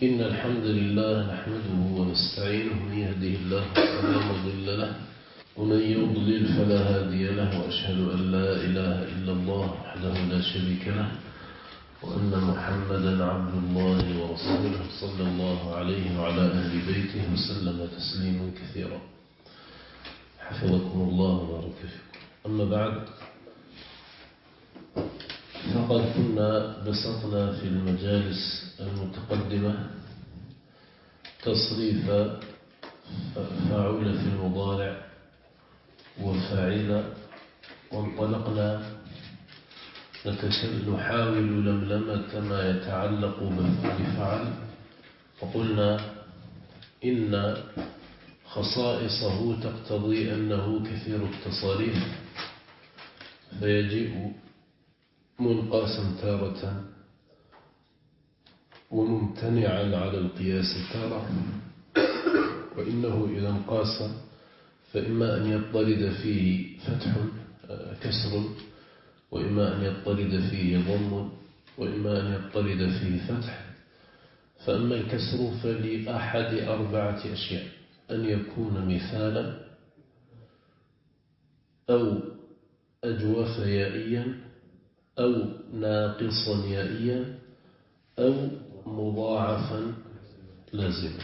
إن الحمد لله نحمده ونستعينه من يهده الله فلا مضل له ومن يضلل فلا هادي له وأشهد أن لا إله إلا الله وحده لا شريك له وأن محمدا عبد الله ورسوله صلى الله عليه وعلى أهل بيته وسلم تسليما كثيرا. حفظكم الله وبارك فيكم. أما بعد، فقد كنا بسطنا في المجالس المتقدمة تصريف فاعل في المضارع وفاعل، وانطلقنا نحاول لملمة ما يتعلق بفعل، وقلنا إن خصائصه تقتضي أنه كثير التصاريف فيجيء منقاسا تارة وممتنعا على القياس تارة، وإنه إذا انقاس فإما أن يضطرد فيه فتح كسر، وإما أن يضطرد فيه ضم، وإما أن يضطرد فيه فتح. فأما الكسر فلأحد أربعة أشياء: أن يكون مثالا أو أجوف يائيا أو ناقصا يائيا أو مضاعفا لازما.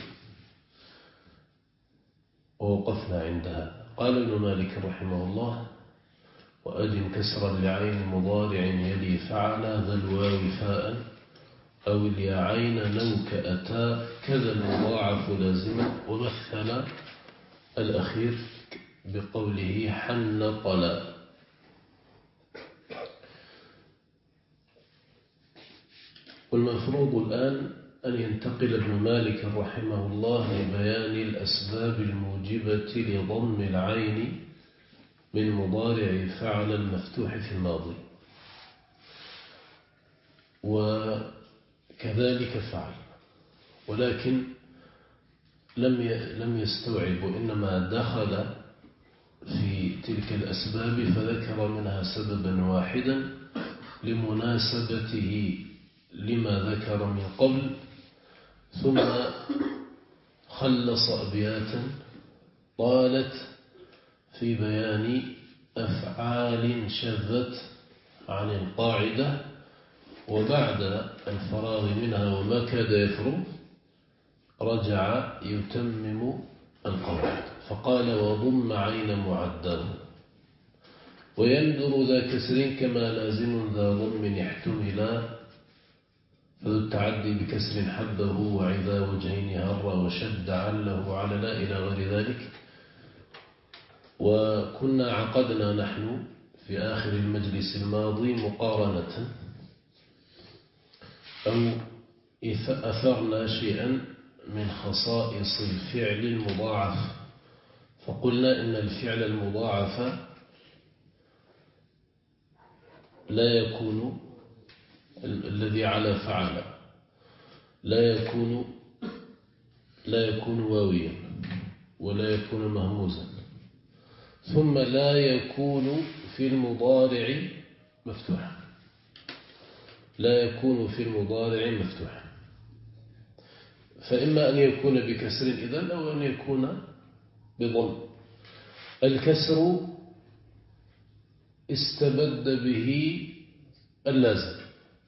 ووقفنا عندها. قال ابن مالك رحمه الله: وأجن كسرا لعين مضارع يلي فعل ذا الواو فاء أو الياعين نوك أتى كذا المضاعف لازما. ومثل الأخير بقوله حن طلا. والمفروض الآن أن ينتقل ابن مالك رحمه الله لبيان الأسباب الموجبة لضم العين من مضارع فعل المفتوح في الماضي، وكذلك فعل، ولكن لم يستوعب، وإنما دخل في تلك الأسباب فذكر منها سببا واحدا لمناسبته لما ذكر من قبل، ثم خلص أبياتا طالت في بيان أفعال شذت عن القاعدة، وبعد الفراغ منها وما كاد يفرغ رجع يتمم القواعد، فقال: وضم عين معدل ويندر ذا كسر كما لازم ذا ضم احتملا، فذو التعدي بكسر حبه وعذا وجهين هر وشد عله على لا إلى غير ذلك. وكنا عقدنا نحن في آخر المجلس الماضي مقارنة، أو أثرنا شيئا من خصائص الفعل المضاعف، فقلنا إن الفعل المضاعف لا يكون الذي على فعل لا يكون واويا ولا يكون مهموزا، ثم لا يكون في المضارع مفتوحا، لا يكون في المضارع مفتوحا، فإما أن يكون بكسر إذن أو أن يكون بضم. الكسر استبد به اللازم،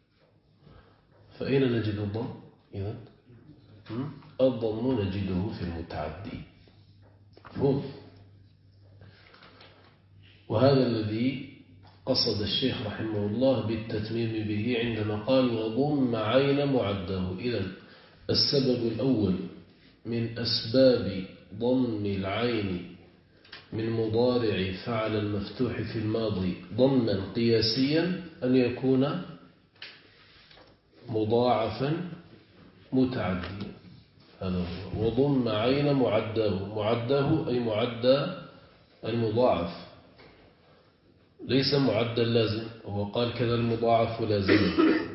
فأين نجد الضم إذن؟ الضم نجده في المتعدي. مفهوم؟ وهذا الذي قصد الشيخ رحمه الله بالتتميم به عندما قال: وضم عين معده. إذن السبب الأول من أسباب ضم العين من مضارع فعل المفتوح في الماضي ضما قياسيا أن يكون مضاعفا متعديا. هذا هو. وضم عين معده أي معدى المضاعف، ليس معدى اللازم. هو قال كذا المضاعف لازم.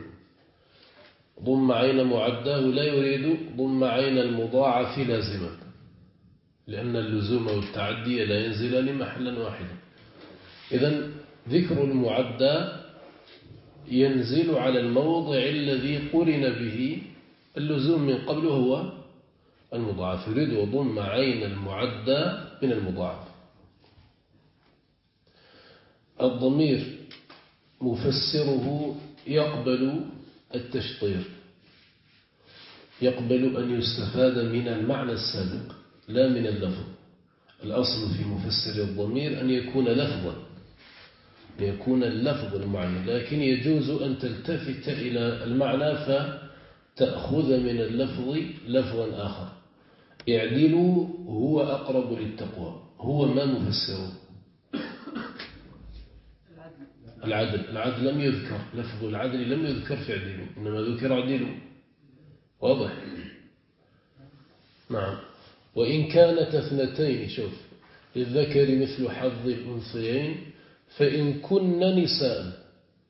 ضم عين معده لا يريد ضم عين المضاعف لازما، لأن اللزوم والتعدي لا ينزلان محلا واحدا. إذن ذكر المعدى ينزل على الموضع الذي قرن به اللزوم من قبله هو المضاعف، يريد وضم عين المعدى من المضاعف. الضمير مفسره يقبل التشطير، يقبل أن يستفاد من المعنى السابق لا من اللفظ. الأصل في مفسر الضمير أن يكون لفظا، يكون اللفظ المعين، لكن يجوز أن تلتفت إلى المعنى فتأخذ من اللفظ لفظا آخر. اعدلوا هو أقرب للتقوى، هو ما مفسره؟ العدل لم يذكر، لفظ العدل لم يذكر في اعدلوا، إنما ذكر اعدلوا. واضح؟ نعم. وإن كانت اثنتين، شوف، للذكر مثل حظ الأنثيين فإن كن نساء،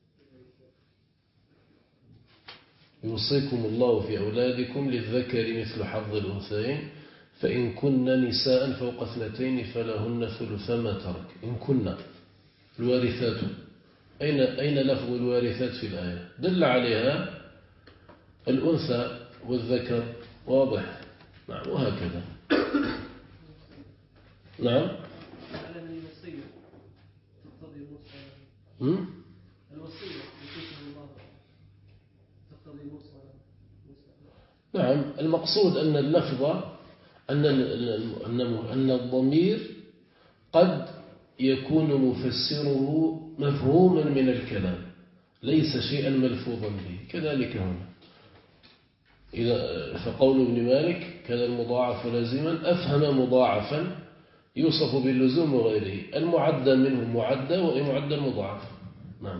يوصيكم الله في أولادكم للذكر مثل حظ الأنثيين فإن كن نساء فوق اثنتين فلهن ثلث ما ترك. إن كن الوارثات، أين لفظ الوارثات في الآية؟ دل عليها الأنثى والذكر. واضح؟ نعم. وهكذا. نعم. نعم. المقصود أن اللفظ أن الضمير قد يكون مفسره مفهوما من الكلام ليس شيئا ملفوظا به. كذلك هنا فقول ابن مالك كان المضاعف لازما أفهم مضاعفا يوصف باللزوم وغيره، المعدى منه معدى ومعدى المضاعف. نعم.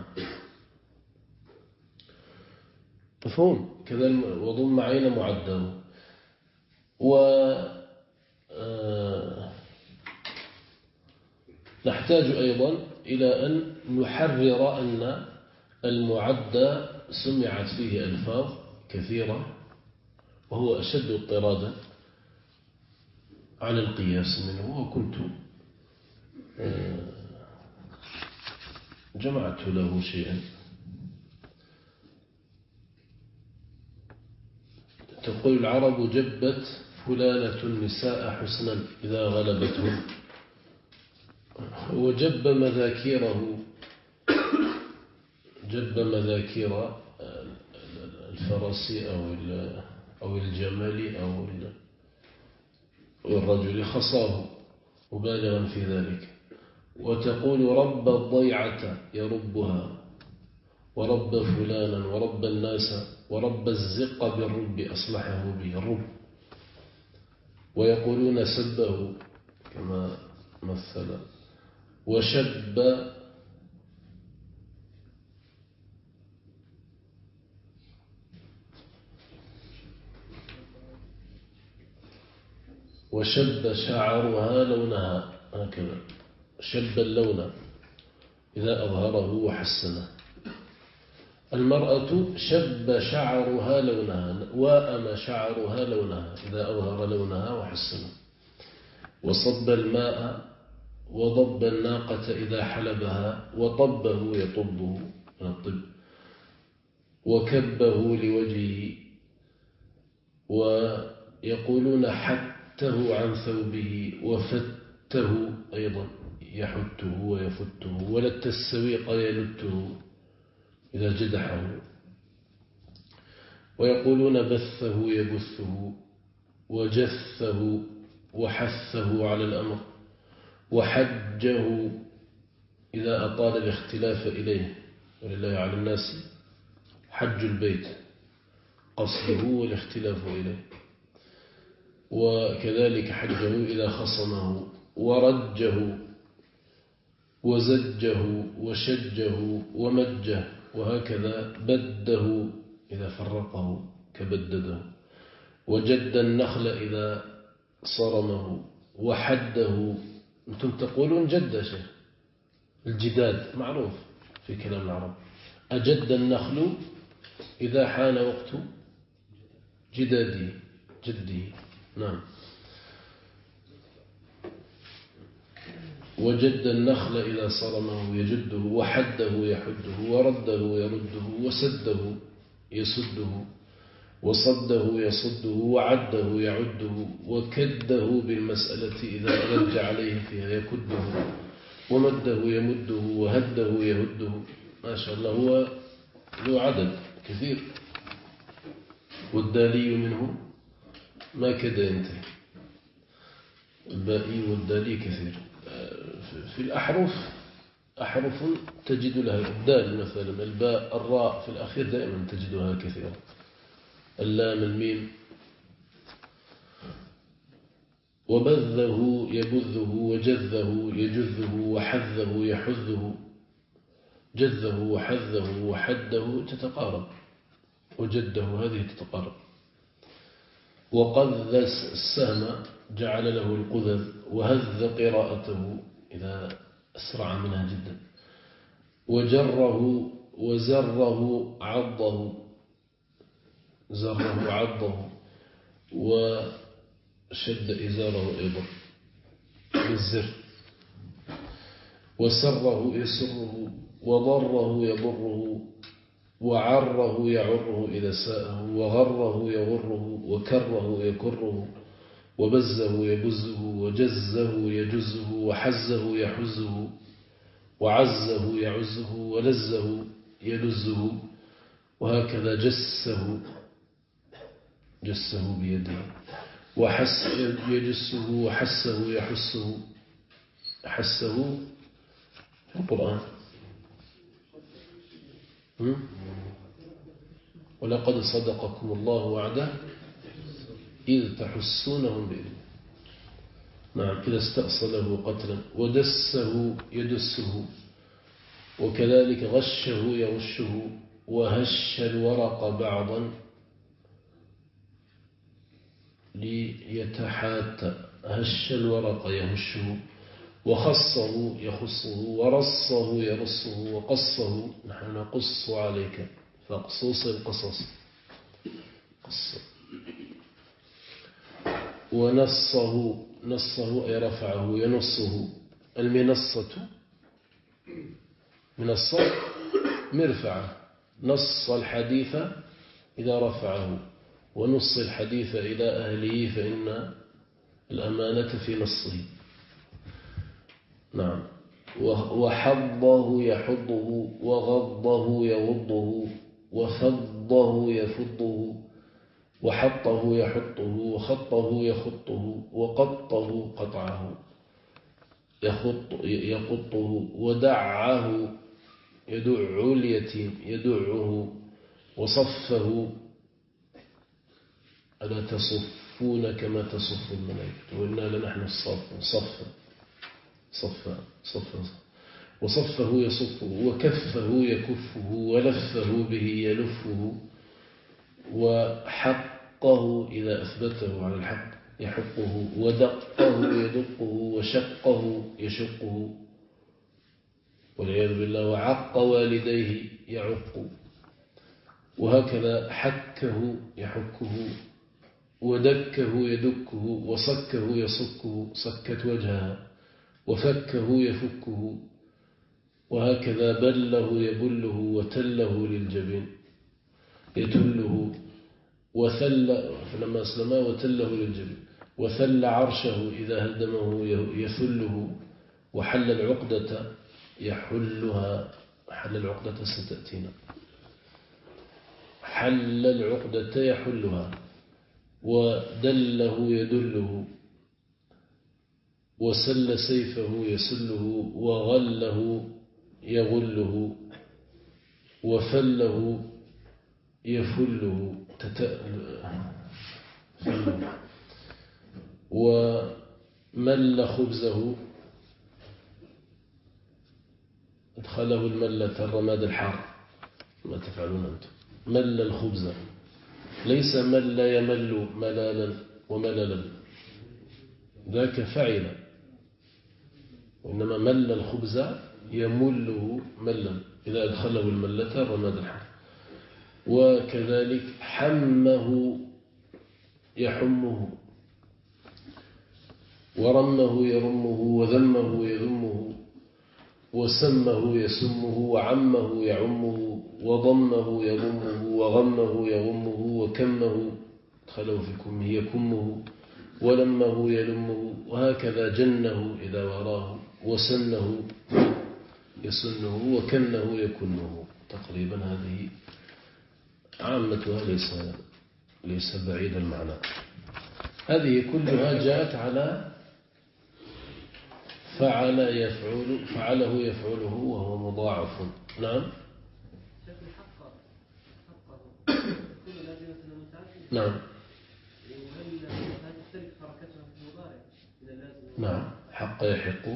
مفهوم كذا. وضم عين معدى. نحتاج أيضا إلى أن نحرر أن المعدى سمعت فيه ألفاظ كثيرة وهو أشد اضطرادا على القياس منه. وكنت جمعت له شيئا. تقول العرب جبت فلانة النساء حسنا إذا غلبتهم، وجب مذاكيره، جب مذاكير الفرس أو الجمل أو الرجل خصاه مبالغا في ذلك. وتقول رب الضيعة يربها، ورب فلانا ورب الناس، ورب الزق بالرب أصلحه به الرب. ويقولون سبه كما مثل. وشب شعرها لونها، هكذا شب اللون إذا أظهره وحسنه. المرأة شب شعرها لونها، وأم شعرها لونها إذا أظهر لونها وحسنه. وصب الماء وضب الناقة إذا حلبها، وطبه يطبه من الطب، وكبه لوجهه. ويقولون حته عن ثوبه، وفته أيضا يحته ويفته. ولت السويق يلته إذا جدحه. ويقولون بثه يبثه، وجثه وحثه على الأمر، وحجه إذا أطال الاختلاف إليه. ولله على الناس حج البيت، قصده والاختلاف إليه. وكذلك حجه إذا خصمه، ورجه وزجه وشجه ومجه. وهكذا بده إذا فرقه كبدده. وجد النخل إذا صرمه، وحده. أنتم تقولون جد شيء، الجداد معروف في كلام العرب. أجد النخل إذا حان وقت جداده جده. نعم. وجد النخل إذا صرمه يجده، وحده يحده، ورده يرده، وسده يسده. وصده يصده وعده يعده وكده بالمسألة إذا لج عليه فيها يكده ومده يمده وهده يهده. ما شاء الله هو ذو عدد كثير، والدالي منه ما كده ينتهي. البائي والدالي كثير. في الأحرف أحرف تجد لها الدال مثلا، الباء الراء في الأخير دائما تجدها كثيرا، اللام الميم. وبذه يبذه وجذه يجذه وحذه يحذه. جذه وحذه وحده تتقارب، وجده هذه تتقارب. وقذ السهم جعل له القذذ، وهذ قراءته إذا أسرع منها جدا. وجره وزره عضه، زره عضه. وشد إزاره أيضا بالزر. وسره يسره وضره يضره وعره يعره إذا ساءه وغره يغره وكره يكره وبزه يبزه وجزه يجزه وحزه يحزه وعزه يعزه ولزه يلزه. وهكذا جسه بيده وحس يجسه وحسه يحسه. حسه في القرآن. ولقد صدقكم الله وعده إذ تحسونهم بإذنه. نعم، إذا استأصله قتلا. ودسه يدسه، وكذلك غشه يغشه. وهش الورق بعضا ليتحاتى، هش الورق يهشه. وخصه يخصه ورصه يرصه. وقصه نحن نقص عليك فاقصص القصص قص. ونصه أي رفعه ينصه. المنصة منصة مرفعة. نص الحديث إذا رفعه، ونص الحديث إلى أهله فإن الأمانة في نصه. نعم. وحضه يحضه وغضه يغضه وفضه يفضه وحطه يحطه وخطه يخطه وقطه قطعه يقطه ودعه يدع اليتيم يدعه وصفه ألا تصفون كما تصف الملائكة وإنا لنحن الصافون صفا. وصفه يصفه وكفه يكفه ولفه به يلفه. وحقه إذا أثبته على الحق يحقه. ودقه يدقه وشقه يشقه والعياذ بالله. وعق والديه يعق. وهكذا حكه يحكه ودكه يدكه وصكه يصكه صكت وجهها. وفكه يفكه. وهكذا بله يبله وتله للجبين يتله. وثل فلما أسلما وتله للجبين. وثل عرشه إذا هدمه يثله. وحل العقدة يحلها. حل العقدة ستأتينا. حل العقدة يحلها. ودله يدله. وسل سيفه يسله. وغله يغله. وفله يفله ومل خبزه ادخله الملة الرماد الحار. ما تفعلون أنتم؟ مل الخبز ليس مل يمل ملالا ومللا، ذاك فعل، وإنما مل الخبز يمله ملا إذا أدخله الملة الرماد الحار. وكذلك حمه يحمه. ورمه يرمه وذمه يذمه. وسمه يسمه وعمه يعمه وضمه يضمه وغمه يغمه وكمه دخله في كمه يكمه ولمه يلمه وهكذا جنه إذا وراه وسنه يسنه وكنه يكنه. تقريبا هذه عامتها ليس بعيد المعنى. هذه كلها جاءت على فعله يفعله وهو مضاعف. نعم. نعم. نعم. حق يحق،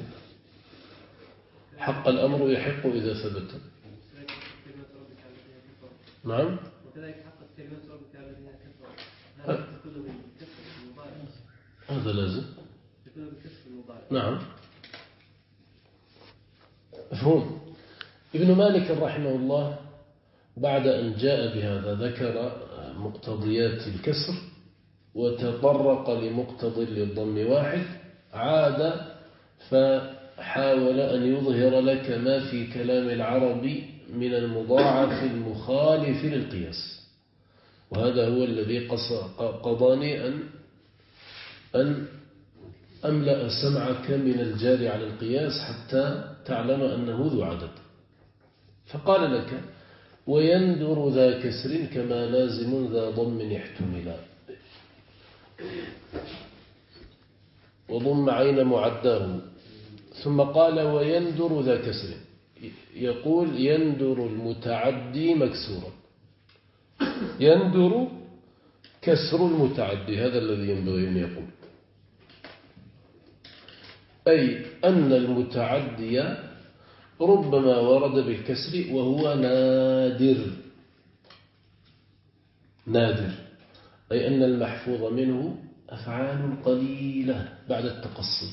حق الأمر يحق إذا ثبت. نعم. وكذلك حق كلمة ربك الذين كفروا هذا تكون بالكسر المضارع. هذا لازم تكون بالكسر المضارع. نعم. مفهوم. ابن مالك رحمه الله بعد أن جاء بهذا ذكر مقتضيات الكسر وتطرق لمقتضى للضم واحد، عاد فحاول أن يظهر لك ما في كلام العرب من المضاعف المخالف للقياس، وهذا هو الذي قضاني أن أملأ سمعك من الجار على القياس حتى تعلم أنه ذو عدد. فقال لك ويندر ذا كسر كما لازم ذا ضم احتملا، وضم عين معداه، ثم قال ويندر ذا كسر، يقول يندر المتعدي مكسورا، يندر كسر المتعدي، هذا الذي ينبغي أن يقول، أي أن المتعدي ربما ورد بالكسر وهو نادر، أي أن المحفوظ منه أفعال قليلة بعد التقصي،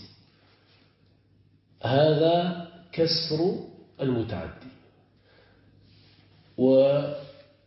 هذا كسر المتعدي. وذكر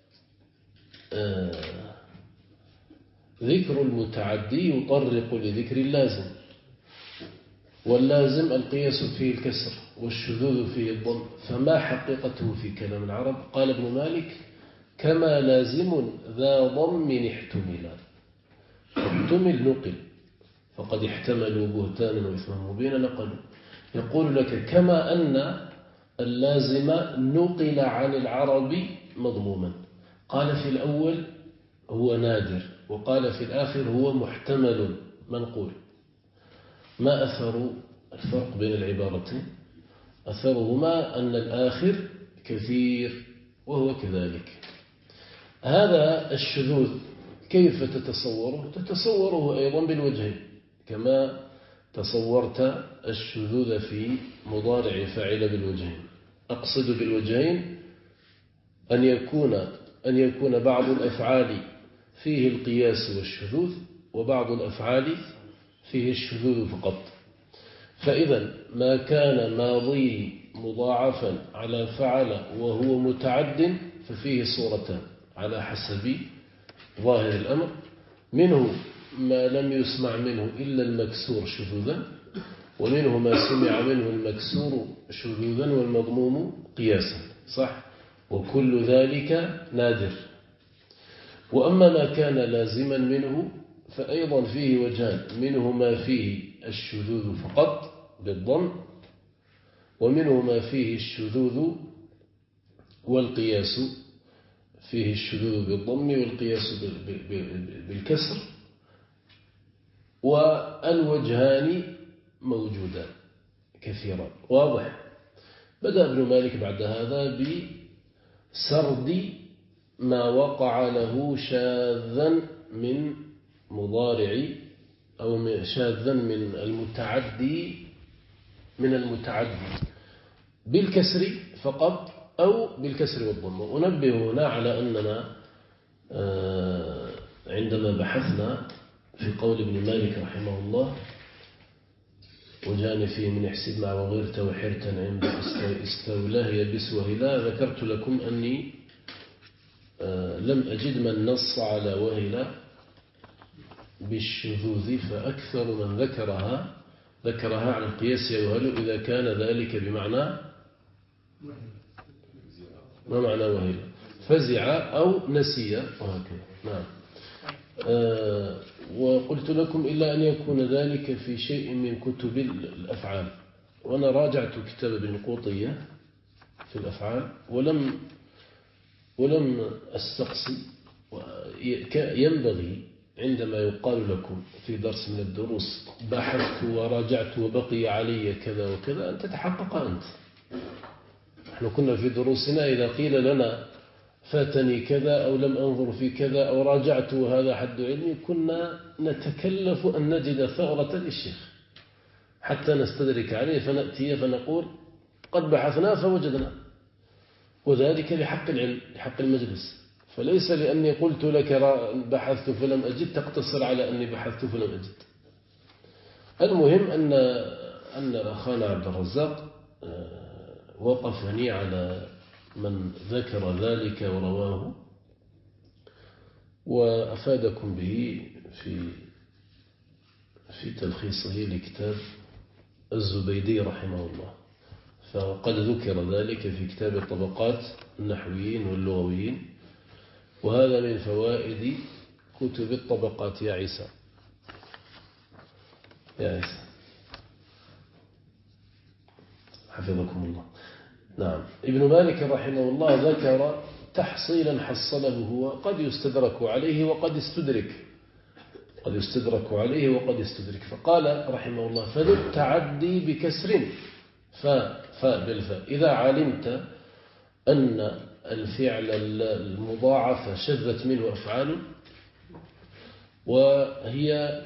المتعدي يطرق لذكر اللازم، واللازم القياس فيه الكسر والشذوذ فيه الضم، فما حقيقته في كلام العرب؟ قال ابن مالك كما لازم ذا ضم احتملا، احتمل نقل، فقد احتملوا بهتانا وإثما مبينا نقلوا، يقول لك كما أن اللازم نقل عن العرب مضموما، قال في الأول هو نادر، وقال في الآخر هو محتمل منقول. ما أثر الفرق بين العبارتين؟ أثرهما أن الآخر كثير وهو كذلك. هذا الشذوذ كيف تتصوره؟ تتصوره أيضا بالوجهين، كما تصورت الشذوذ في مضارع فاعل بالوجهين. أقصد بالوجهين أن يكون بعض الأفعال فيه القياس والشذوذ، وبعض الأفعال فيه الشذوذ فقط. فإذا ما كان ماضيه مضاعفا على فعل وهو متعد ففيه صورتان على حسب ظاهر الأمر، منه ما لم يسمع منه إلا المكسور شذوذا، ومنه ما سمع منه المكسور شذوذا والمضموم قياسا، صح؟ وكل ذلك نادر. وأما ما كان لازما منه فأيضا فيه وجهان، منه ما فيه الشذوذ فقط بالضم، ومنه ما فيه الشذوذ والقياس، فيه الشذوذ بالضم والقياس بالكسر، والوجهان موجودان كثيرا. واضح؟ بدأ ابن مالك بعد هذا بسرد ما وقع له شاذا من مضارع أو شاذا من المتعدي بالكسر فقط أو بالكسر والضم. أنبه هنا على أننا عندما بحثنا في قول ابن مالك رحمه الله وجاني فيه من احسب مع وغيرت وحرتا عند استولاه يبس وهلا، ذكرت لكم أني لم أجد من نص على وهلا بالشذوذ، فأكثر من ذكرها على القياس يوهل إذا كان ذلك بمعنى ما معنى وهلا. فزع أو نسي وهكذا. نعم. وقلت لكم إلا أن يكون ذلك في شيء من كتب الأفعال، وأنا راجعت كتاب ابن قوطية في الأفعال ولم أستقصي. ينبغي عندما يقال لكم في درس من الدروس بحثت وراجعت وبقي علي كذا وكذا، أن تتحقق أنت. نحن كنا في دروسنا إذا قيل لنا فاتني كذا أو لم أنظر في كذا أو راجعت وهذا حد علمي، كنا نتكلف أن نجد ثغرة للشيخ حتى نستدرك عليه فنأتي فنقول قد بحثنا فوجدنا، وذلك لحق العلم لحق المجلس. فليس لأني قلت لك بحثت فلم أجد تقتصر على أني بحثت فلم أجد. المهم أن أخانا عبد الرزاق وقفني على من ذكر ذلك ورواه وأفادكم به في تلخيصه لكتاب الزبيدي رحمه الله. فقد ذكر ذلك في كتاب طبقات النحويين واللغويين، وهذا من فوائد كتب الطبقات يا عيسى. يا عيسى حفظكم الله. نعم. ابن مالك رحمه الله ذكر تحصيلا حصله هو قد يستدرك عليه وقد استدرك، قد يستدرك عليه وقد استدرك. فقال رحمه الله فذو التعدي بكسر بالفاء إذا علمت أن الفعل المضاعف شذت منه أفعال وهي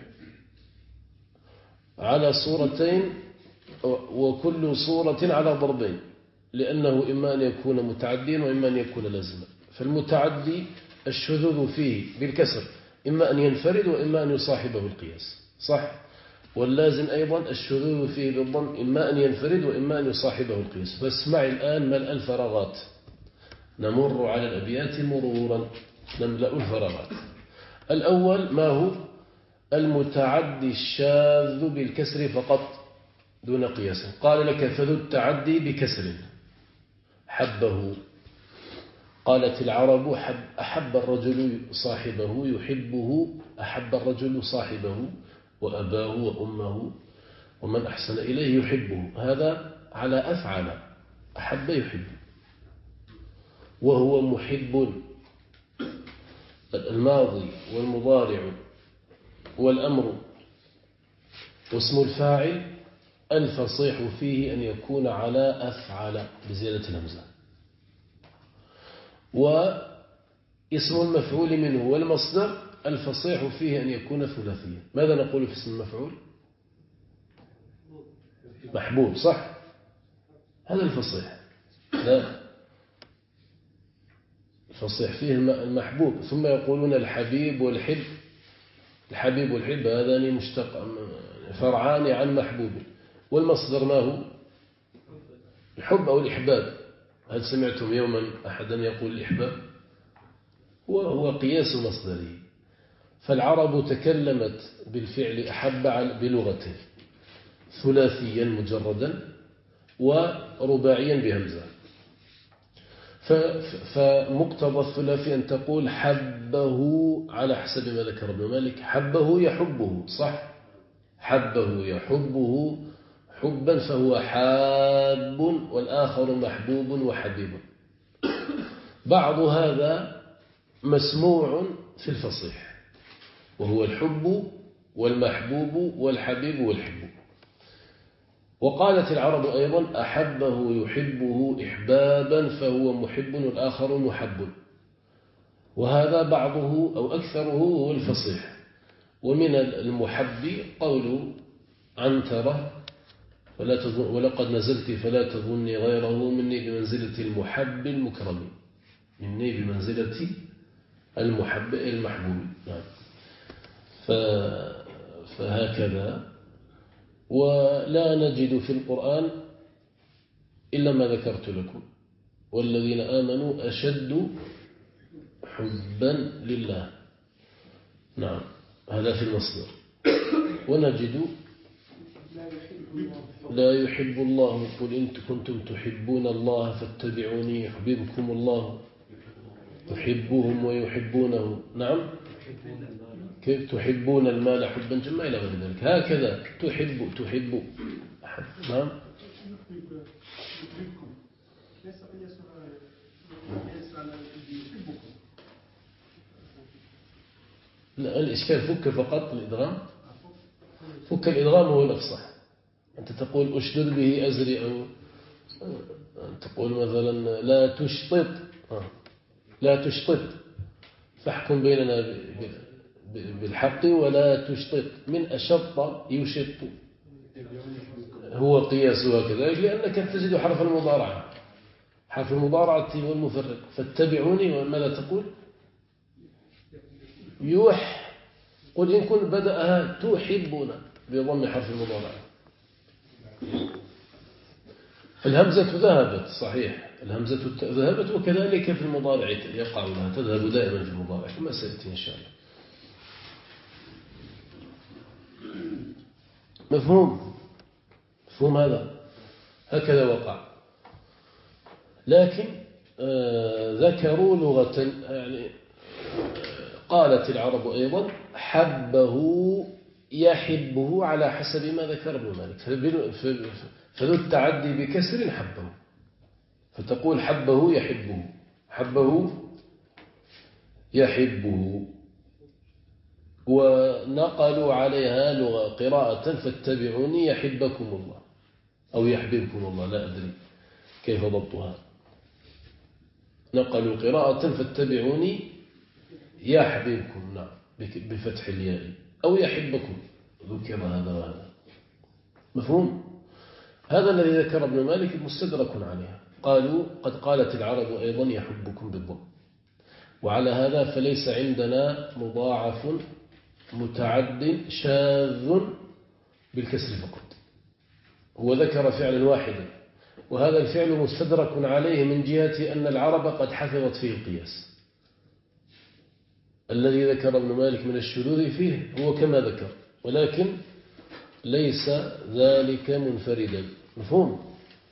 على صورتين وكل صورة على ضربين، لأنه إما أن يكون متعديا وإما أن يكون لازما. فالمتعدي الشذوذ فيه بالكسر إما أن ينفرد وإما أن يصاحبه القياس، صح؟ واللازم أيضا الشذوذ فيه بالضم إما أن ينفرد وإما أن يصاحبه القياس. فاسمع الآن ملء الفراغات، نمر على الأبيات مرورا نملأ الفراغات. الأول ما هو؟ المتعدي الشاذ بالكسر فقط دون قياس. قال لك فذو التعدي بكسر حبه. قالت العرب أحب الرجل صاحبه يحبه، أحب الرجل صاحبه وأباه وأمه ومن أحسن إليه يحبه. هذا على أفعل، أحب يحب، وهو محب. الماضي والمضارع والأمر. واسم الفاعل الفصيح فيه أن يكون على أفعل بزيادة الهمزة. واسم المفعول منه والمصدر الفصيح فيه أن يكون ثلاثيا. ماذا نقول في اسم المفعول؟ محبوب، صح؟ هذا الفصيح. لا، الفصيح فيه المحبوب. ثم يقولون الحبيب والحب. الحبيب والحب هذان مشتق فرعان عن محبوب. والمصدر ما هو؟ الحب أو الإحباب. هل سمعتم يوما أحدا يقول الإحباب؟ وهو قياس مصدره. فالعرب تكلمت بالفعل أحب بلغته ثلاثيا مجردا ورباعيا بهمزة. فمقتضى الثلاثي أن تقول حبه على حسب ما ذكر ابن مالك. حبه يحبه، صح؟ حبه يحبه حبا فهو حاب، والآخر محبوب وحبيب. بعض هذا مسموع في الفصيح، وهو الحب والمحبوب والحبيب والحب. وقالت العرب أيضا أحبه يحبه إحبابا فهو محب والآخر محب. وهذا بعضه أو أكثره هو الفصيح. ومن المحب قول عنترة ولقد نزلت فلا تظني غيره مني بمنزلة المحب المكرم. مني بمنزلة المحب المحبوب. فهكذا. ولا نجد في القرآن إلا ما ذكرت لكم، والذين آمنوا أشد حبا لله. نعم، هذا في المصدر. ونجد لا يحب الله قل إن كنتم تحبون الله فاتبعوني يحببكم الله تحبهم ويحبونه. نعم. كيف تحبون المال حبا جما إلى غير ذلك. هكذا تحب أحد. نعم. لا، الإشكال فك فقط الإدغام. فك الإدغام هو الأفصح. أنت تقول أشدد به أزري، أو تقول مثلا لا تشطط، لا تشطط، فاحكم بيننا بالحق ولا تشطط. من أشط يشط هو قياسها كذلك، لأنك تجد حرف المضارعة. حرف المضارعة هو المفرق. فاتبعوني. وماذا تقول؟ قل إن كنت بدأها تحبون بضم حرف المضارعة. الهمزة ذهبت، صحيح، الهمزة ذهبت، وكذلك في المضارع يقع لها، تذهب دائما في المضارع كما سيأتي إن شاء الله. مفهوم هذا؟ هكذا وقع. لكن ذكروا لغة، يعني قالت العرب أيضا حبه يحبه على حسب ما ذكر ابن مالك. فذو التعدي بكسر حبه، فتقول حبه يحبه، حبه يحبه. ونقلوا عليها لغة قراءة فاتبعوني يحبكم الله، أو يحببكم الله، لا أدري كيف ضبطها. نقلوا قراءة فاتبعوني يحببكم، نعم، بفتح الياء، أو يحبكم، ذكر هذا وهذا. مفهوم؟ هذا الذي ذكر ابن مالك مستدرك عليها. قالوا قد قالت العرب أيضا يحبكم بالضم. وعلى هذا فليس عندنا مضاعف متعد شاذ بالكسر فقط. هو ذكر فعلا واحدا، وهذا الفعل مستدرك عليه من جهة أن العرب قد حفظت فيه القياس. الذي ذكر ابن مالك من الشذوذ فيه هو كما ذكر، ولكن ليس ذلك منفردا. مفهوم؟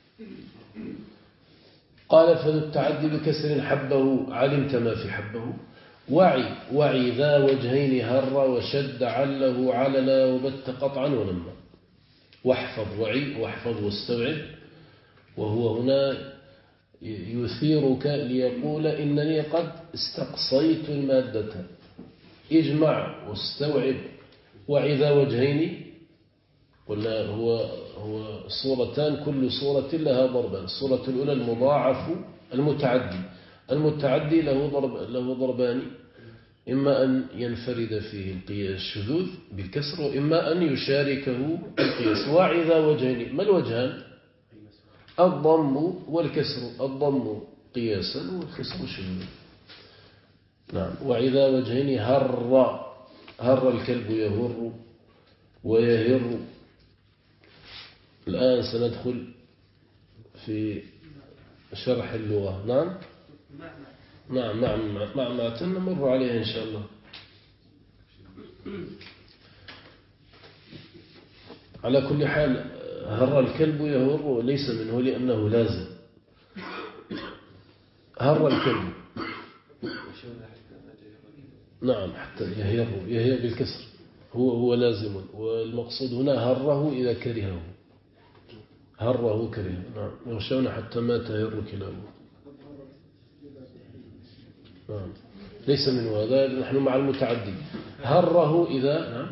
قال فذو التعدي بكسر حبه، علمت ما في حبه. وعي ذا وجهين هر، وشد عله عللا، وبت قطعا ولما. واحفظ وعي، واحفظ واستوعب. وهو هنا يثيرك ليقول إنني قد استقصيت المادة. اجمع واستوعب. وعي ذا وجهين، قلنا هو صورتان، كل صورة لها ضربان. الصورة الأولى المضاعف المتعدي. المتعدي له ضربان، إما أن ينفرد فيه الشذوذ بالكسر، وإما أن يشاركه القياس. وعي ذا وجهين، ما الوجهان؟ الضم والكسر. الضم قياسا والكسر شذوذا. نعم. وعي ذا وجهين هر الكلب يهر ويهر. الآن سندخل في شرح اللغة. نعم. نعم نمر عليها إن شاء الله. على كل حال هر الكلب يهر ليس منه، لأنه لازم. هر الكلب، نعم، حتى يهر بالكسر هو لازم. والمقصود هنا هره إذا كرهه، هره كرهه. نعم. يغشون حتى ما تهر كلابه. نعم. ليس من هذا، نحن مع المتعدي. هره إذا، نعم،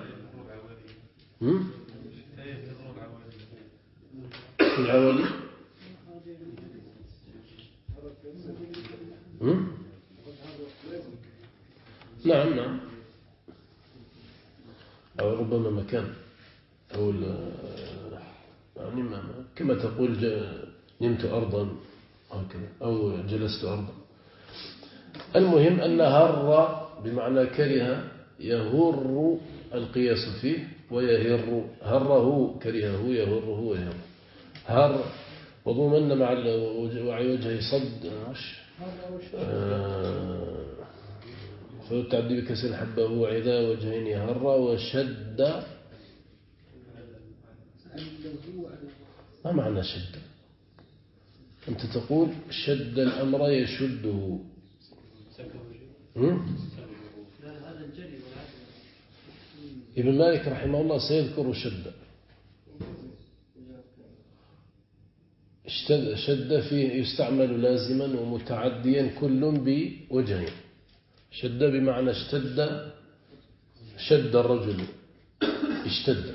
العوالي. نعم. أو ربما مكان، أو يعني كما تقول نمت أرضا هكذا، أو جلست أرضا. المهم أن هر بمعنى كره، يهر القياس فيه، ويهر. هره كرهه، يهره ويهر. هر وضمن مع وعي وجهه صد فالتعدي بكسر حبه. وعذا وجهين هر، وشد. ما معنى شد؟ أنت تقول شد الأمر يشده، ابن مالك رحمه الله سيذكر شد. شد فيه يستعمل لازما ومتعديا كل بوجهين. شد بمعنى اشتد، شد الرجل اشتد،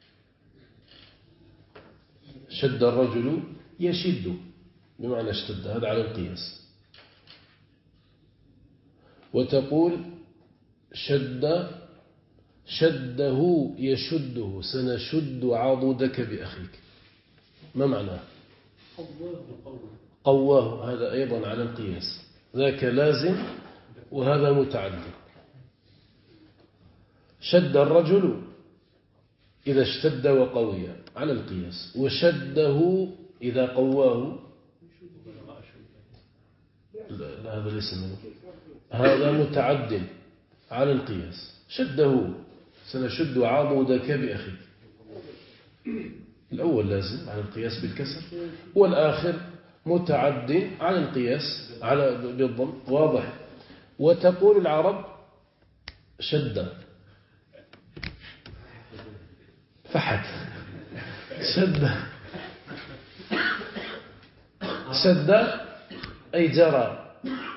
شد الرجل يشد بمعنى اشتد، هذا على القياس. وتقول شد شده يشده، سنشد عضدك بأخيك، ما معناه؟ قواه، هذا أيضا على القياس، ذاك لازم وهذا متعدي. شد الرجل إذا اشتد وقوي على القياس، وشده إذا قواه لا هذا ليس منه، هذا متعد على القياس. شده سنشد عضدك بأخيك، الأول لازم على القياس بالكسر، والآخر متعد على القياس على بالضم، واضح. وتقول العرب شد فحت، شد شد أي جرى،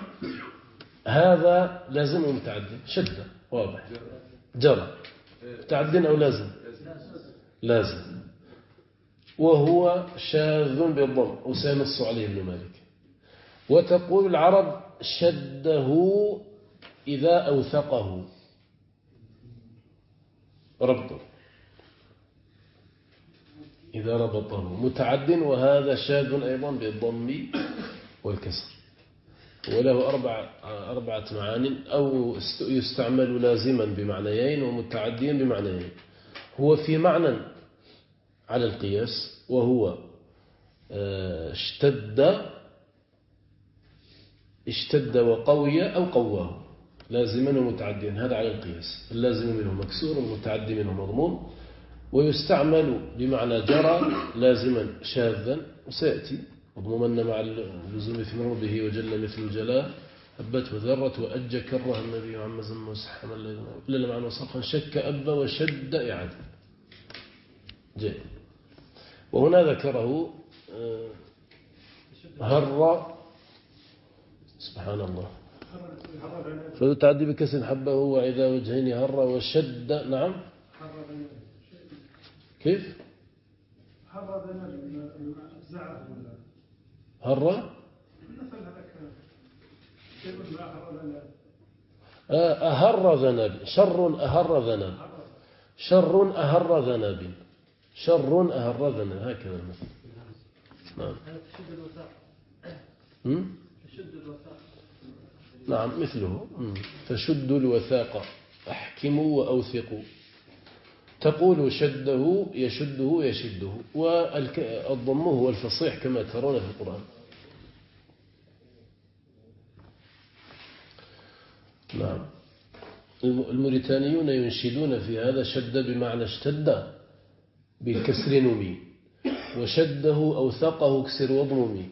هذا لازم ومتعد. شد واضح، جرى متعد أو لازم؟ لازم، وهو شاذ بالضم وسينص عليه ابن مالك. وتقول العرب شده إذا أوثقه ربطه، إذا ربطه متعد، وهذا شاذ أيضا بالضم والكسر، وله أربعة معان، أو يستعمل لازما بمعنيين ومتعديا بمعنيين. هو في معنى على القياس وهو اشتد وقوي أو قواه، لازما ومتعديا، هذا على القياس. اللازم منه مكسور والمتعدي منه مضموم. ويستعمل بمعنى جرى لازما شاذا، وسيأتي مضموما مع اللزوم مثل به وجل مثل الجلاء، هبته ذرة وأج كره النبي عم زم وسحم إلا معنى وصرخا شك أب وشد إعادة جاء. وهنا ذكره هر، سبحان الله، فتعدي بكسر حبه وإذا وجهين هر وشد. نعم كيف هر أهر ذنب، شر أهر ذنب، شر أهر ذنب، شر أهر ذنب، هكذا المثل. نعم. نعم مثله. فشدوا الوثاق أحكموا وأوثقوا. تقول شده يشده يشده، والضم هو الفصيح كما ترون في القرآن. نعم. الموريتانيون ينشدون في هذا شد بمعنى اشتد بالكسر نمي، وشده أوثقه كسر وضممي.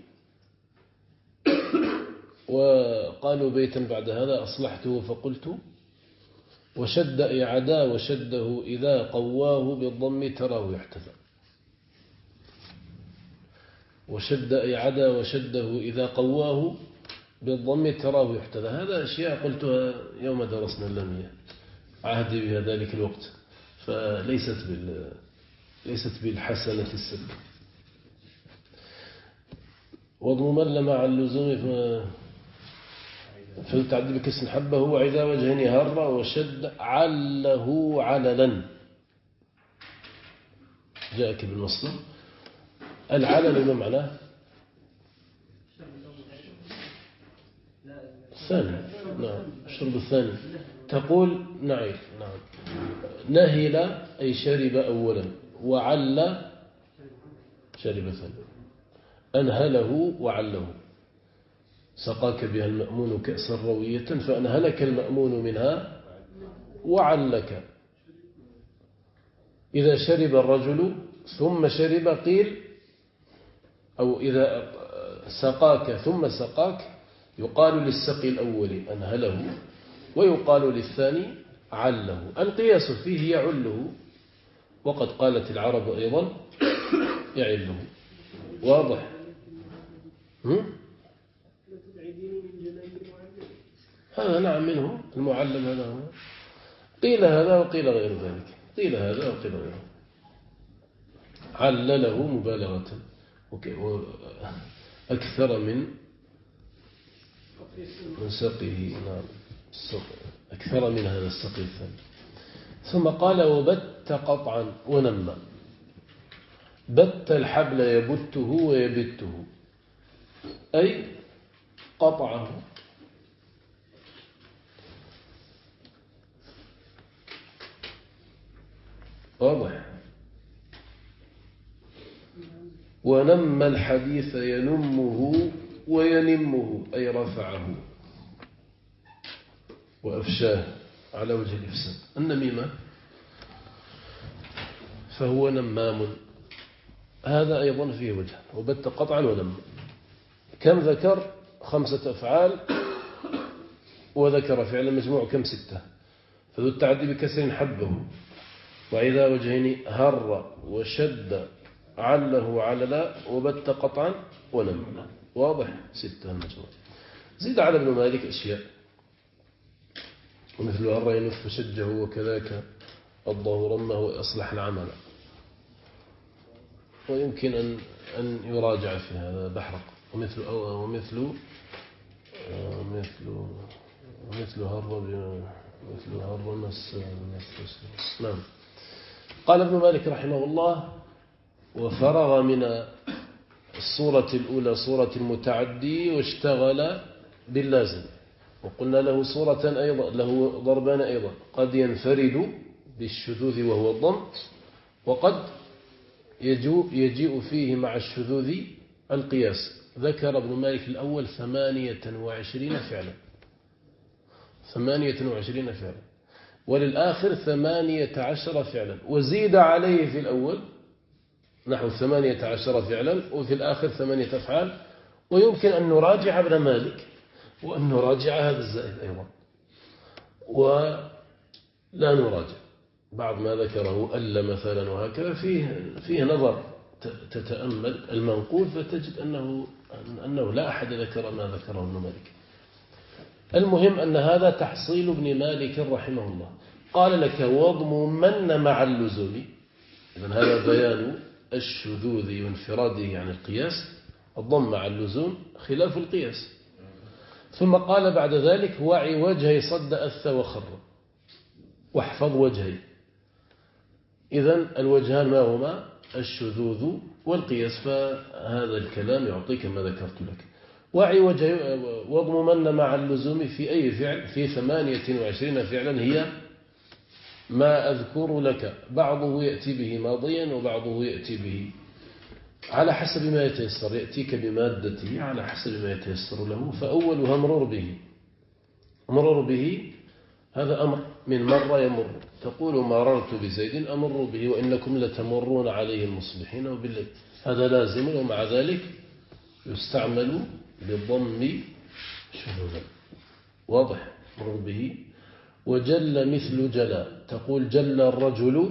وقالوا بيتا بعد هذا أصلحته فقلت وشد إعدا وشده إذا قواه بالضم تراه يحتذى. وشد إعدا وشده إذا قواه بالضم تراه يحتذى. هذا أشياء قلتها يوم درسنا اللمية، عهدي بها ذلك الوقت، ليست بالحسنة السبب. وضمن مع اللزوم فالتعدي بكسر حبه وإذا وجهني هر وشد عله عللا، جاءك بالمصدر. العلل ما معناه؟ الثاني. نعم الشرب الثاني. تقول نعم نهل أي شرب أولا، وعل شرب ثاني. أنهله وعله، سقاك بها المأمون كأسا روية فأنهلك المأمون منها وعلك. إذا شرب الرجل ثم شرب قيل، أو إذا سقاك ثم سقاك يقال للسقي الأول أنهله ويقال للثاني عله. القياس فيه يعله، وقد قالت العرب أيضا يعله. واضح؟ هذا نعم منه المعلم، هذا هو. قيل هذا وقيل غير ذلك، قيل هذا وقيل غيره. علله مبالغة أكثر من سقيه، نعم أكثر من هذا السقي الثاني. ثم قال وبت قطعا ونمى. بت الحبل يبته ويبته، أي قطعه. واضح. ونمى الحديث ينمه وينمه، أي رفعه وأفشاه على وجه الإفساد. النميمة فهو نمام، هذا أيضا فيه وجه. وبت قطعا ونمى، كم ذكر؟ 5 أفعال، وذكر فعل مجموع كم؟ 6. فذو التعدي بكسر حبه، وإذا وجهين هر وشد عله عللا وبت قطعا ونمى. واضح؟ 6 مجموع. زيد على ابن مالك أشياء، ومثل هر ينف شجه وكذاك الله رمه وأصلح العمل. ويمكن أن يراجع في هذا بحرق. ومثل هر مس. نعم. قال ابن مالك رحمه الله وفرغ من الصورة الأولى صورة المتعدي واشتغل باللازم. وقلنا له صورة أيضا، له ضربان أيضا، قد ينفرد بالشذوذ وهو الضم، وقد يجيء فيه مع الشذوذ القياس. ذكر ابن مالك الأول 28 فعلا، 28 فعلا، وللآخر 18 فعلا، وزيد عليه في الأول نحو 18 فعلا، وفي الآخر 8 أفعال. ويمكن أن نراجع ابن مالك وأن نراجع هذا الزائد أيضا، ولا نراجع بعض ما ذكره ألا مثلا، وهكذا فيه نظر. تتأمل المنقول فتجد أنه لا أحد ذكر ما ذكره ابن مالك. المهم أن هذا تحصيل ابن مالك رحمه الله. قال لك واضممن مع اللزوم، إذن هذا بيان الشذوذ وانفراده عن القياس. الضم مع اللزوم خلاف القياس. ثم قال بعد ذلك وعي وجهي صد أث وخر، واحفظ وجهي. إذن الوجهان ما هما؟ الشذوذ والقياس. فهذا الكلام يعطيك ما ذكرت لك. وعي وجهي واضممن مع اللزوم في أي فعل؟ في 28 فعلا هي ما أذكر لك، بعضه يأتي به ماضيا وبعضه يأتي به على حسب ما يتيسر، يأتيك بمادته على حسب ما يتيسر له. فأولها مرور به. مرور به هذا أمر من مر يمر، تقول مررت بزيد أمر به وإنكم لتمرون عليه المصبحين وبالليل، هذا لازم، ومع ذلك يستعمل بالضم شذوذا. واضح؟ مرور به. وجل مثل جلا، تقول جل الرجل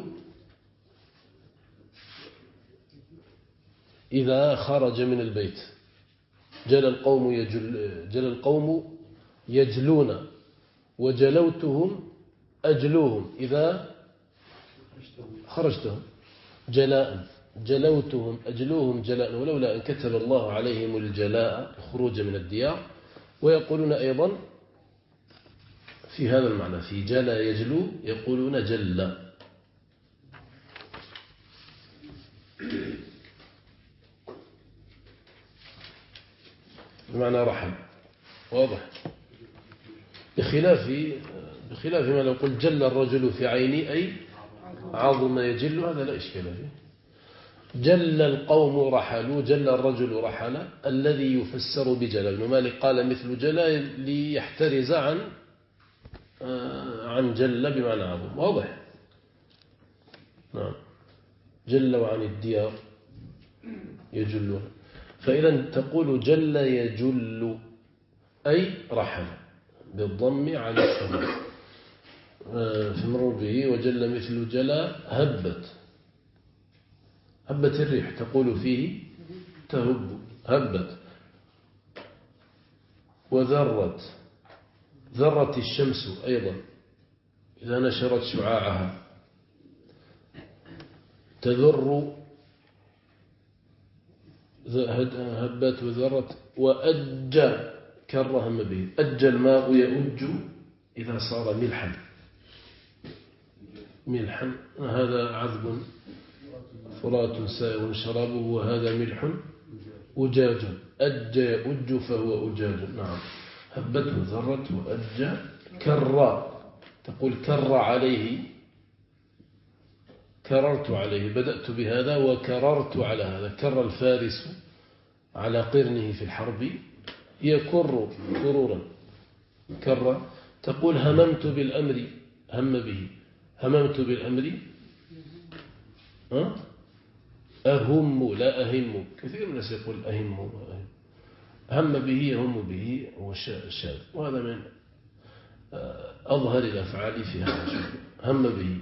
إذا خرج من البيت. جل القوم يجلون، وجلوتهم أجلوهم إذا خرجتهم جلاء. جلوتهم أجلوهم جلاء، ولولا أن كتب الله عليهم الجلاء الخروج من الديار. ويقولون أيضا في هذا المعنى، في جلا يجلو، يقولون جل. بمعنى رحم. واضح؟ بخلاف ما لو قلت جل الرجل في عيني، أي عظم يجل، هذا لا إشكال فيه. جل القوم رحلوا، جل الرجل رحل، الذي يفسر بجل. ابن مالك قال مثل جل ليحترز عن جل بمعنى عظم. واضح؟ نعم. جل وعن الديار يجلون. فإذا تقول جل يجل، أي رحل بالضم على الثمن. في المرور به وجل مثل جلا هبت الريح تقول فيه تهب هبت. ذرت الشمس أيضا إذا نشرت شعاعها. تذر هبت وذرت. وأجى كر هم به. أجى الماء يؤج إذا صار ملحا هذا عذب فرات سائغ شرابه وهذا ملح أجاج. أجى يؤج فهو أجاج. نعم. هبت وذرت وأجى. كر تقول كر عليه كررت عليه. بدأت بهذا وكررت على هذا. كر الفارس على قرنه في الحرب يكر كرورا. كر. تقول هممت بالأمر هم به. هممت بالأمر أهم لا أهم. كثير من الناس يقول أهم. هم به يهم به هو الشاذ وهذا من أظهر الأفعال في هذا. هم به.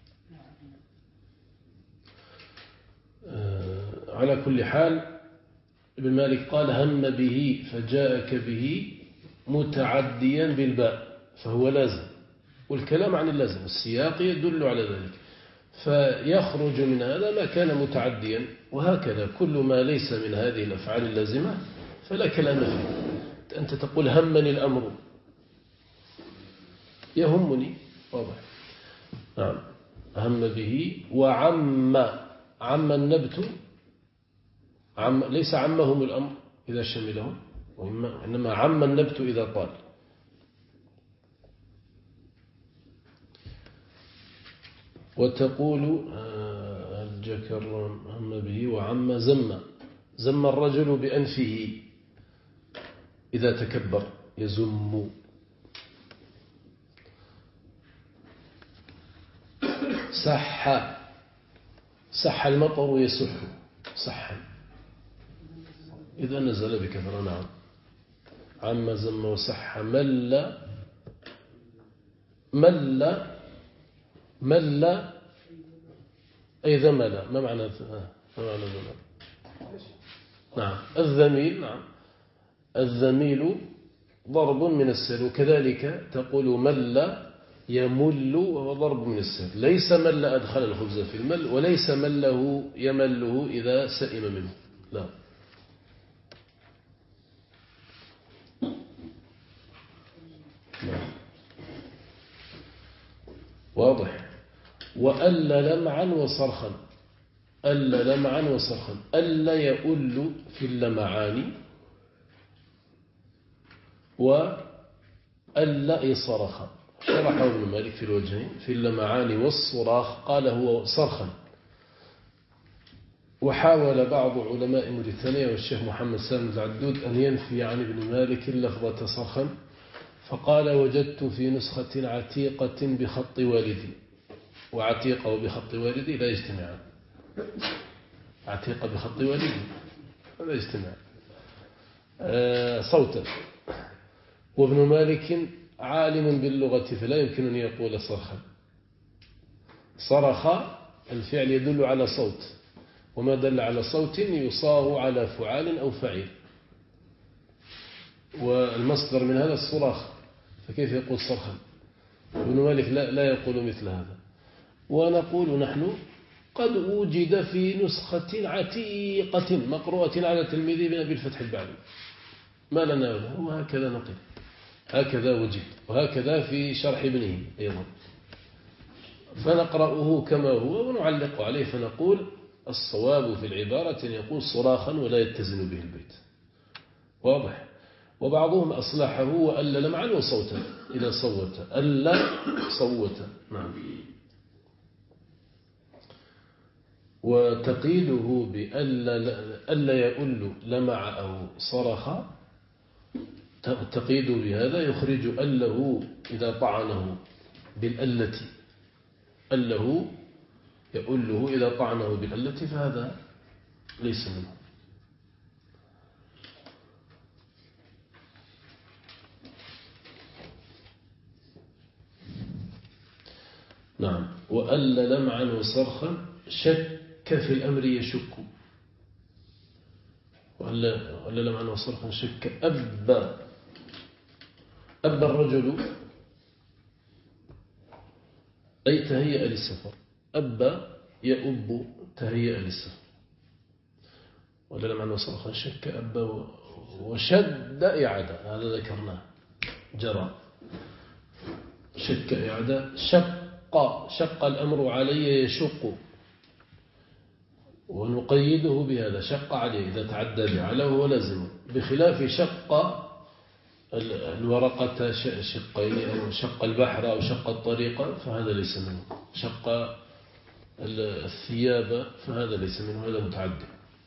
على كل حال ابن مالك قال هم به فجاءك به متعديا بالباء فهو لازم. والكلام عن اللازم السياق يدل على ذلك. فيخرج من هذا ما كان متعديا. وهكذا كل ما ليس من هذه الأفعال اللازمة فلا كلام فيه. أنت تقول همني الأمر يهمني واضح. نعم. هم به. عم النبت ليس عمهم الأمر إذا شملهم إنما عم النبت إذا طال. وتقول الجكر هم به. وعم زم الرجل بأنفه إذا تكبر يزم. صح المطر يسح صحا إذا نزل بكثرة. نعم. عم زم وصح. مل أي ذمل. ما معنى ذمل؟ نعم. الذميل. نعم. الذميل ضرب من السيل. وكذلك تقول مل يمل وهو ضرب من السيل. ليس مل أدخل الخبز في المل وليس مله يمله إذا سئم منه. لا. واضح. وأل لمعا وصرخا. أل لمعا وصرخا. أل يؤل في اللمعان وأل صرخا. شرحه ابن مالك في الوجهين في اللمعان والصراخ قال هو صرخا. وحاول بعض علماء موريتانيا والشيخ محمد سالم العدود أن ينفي عن ابن مالك اللفظة صرخا فقال وجدت في نسخة عتيقة بخط والدي. وعتيقة وبخط والدي لا يجتمعان. عتيقة بخط والدي لا يجتمعان صوتا. وابن مالك عالم باللغة فلا يمكن أن يقول صرخا. صرخ الفعل يدل على صوت وما دل على صوت يصاغ على فعال أو فعيل. والمصدر من هذا الصراخ فكيف يقول صرخا؟ ابن مالك لا يقول مثل هذا. ونقول نحن قد وجد في نسخة عتيقة مقروءة على تلميذ ابن أبي الفتح البعلي ما لنا ولا. وهكذا نقل هكذا وجد وهكذا في شرح ابنه أيضا. فنقرأه كما هو ونعلق عليه فنقول الصواب في العبارة أن يقول صراخا ولا يتزن به البيت. واضح. وبعضهم أصلحه وأل لمعا وصوتا إذا صوت. أل صوت. نعم. وتقيده بأل يؤل لمع أو صرخ تقيد بهذا يخرج أله إذا طعنه بالألة. أله يؤله إذا طعنه بالألة فهذا ليس منه. وأل لمعا وصرخا شك في الأمر يشك، وأل لمعا وصرخا شك. أب الرجل أي تهيأ للسفر. أب يؤب تهيأ للسفر. وأل لمعا وصرخا شك أب وشد إعادة، هذا ذكرناه جرى. شك إعادة. شق الأمر علي يشق، ونقيده بهذا شق عليه إذا تعدى بعلى وهو لازم، بخلاف شق الورقة شقين أو شق البحر أو شق الطريق فهذا ليس منه. شق الثياب فهذا ليس منه، هذا متعدي.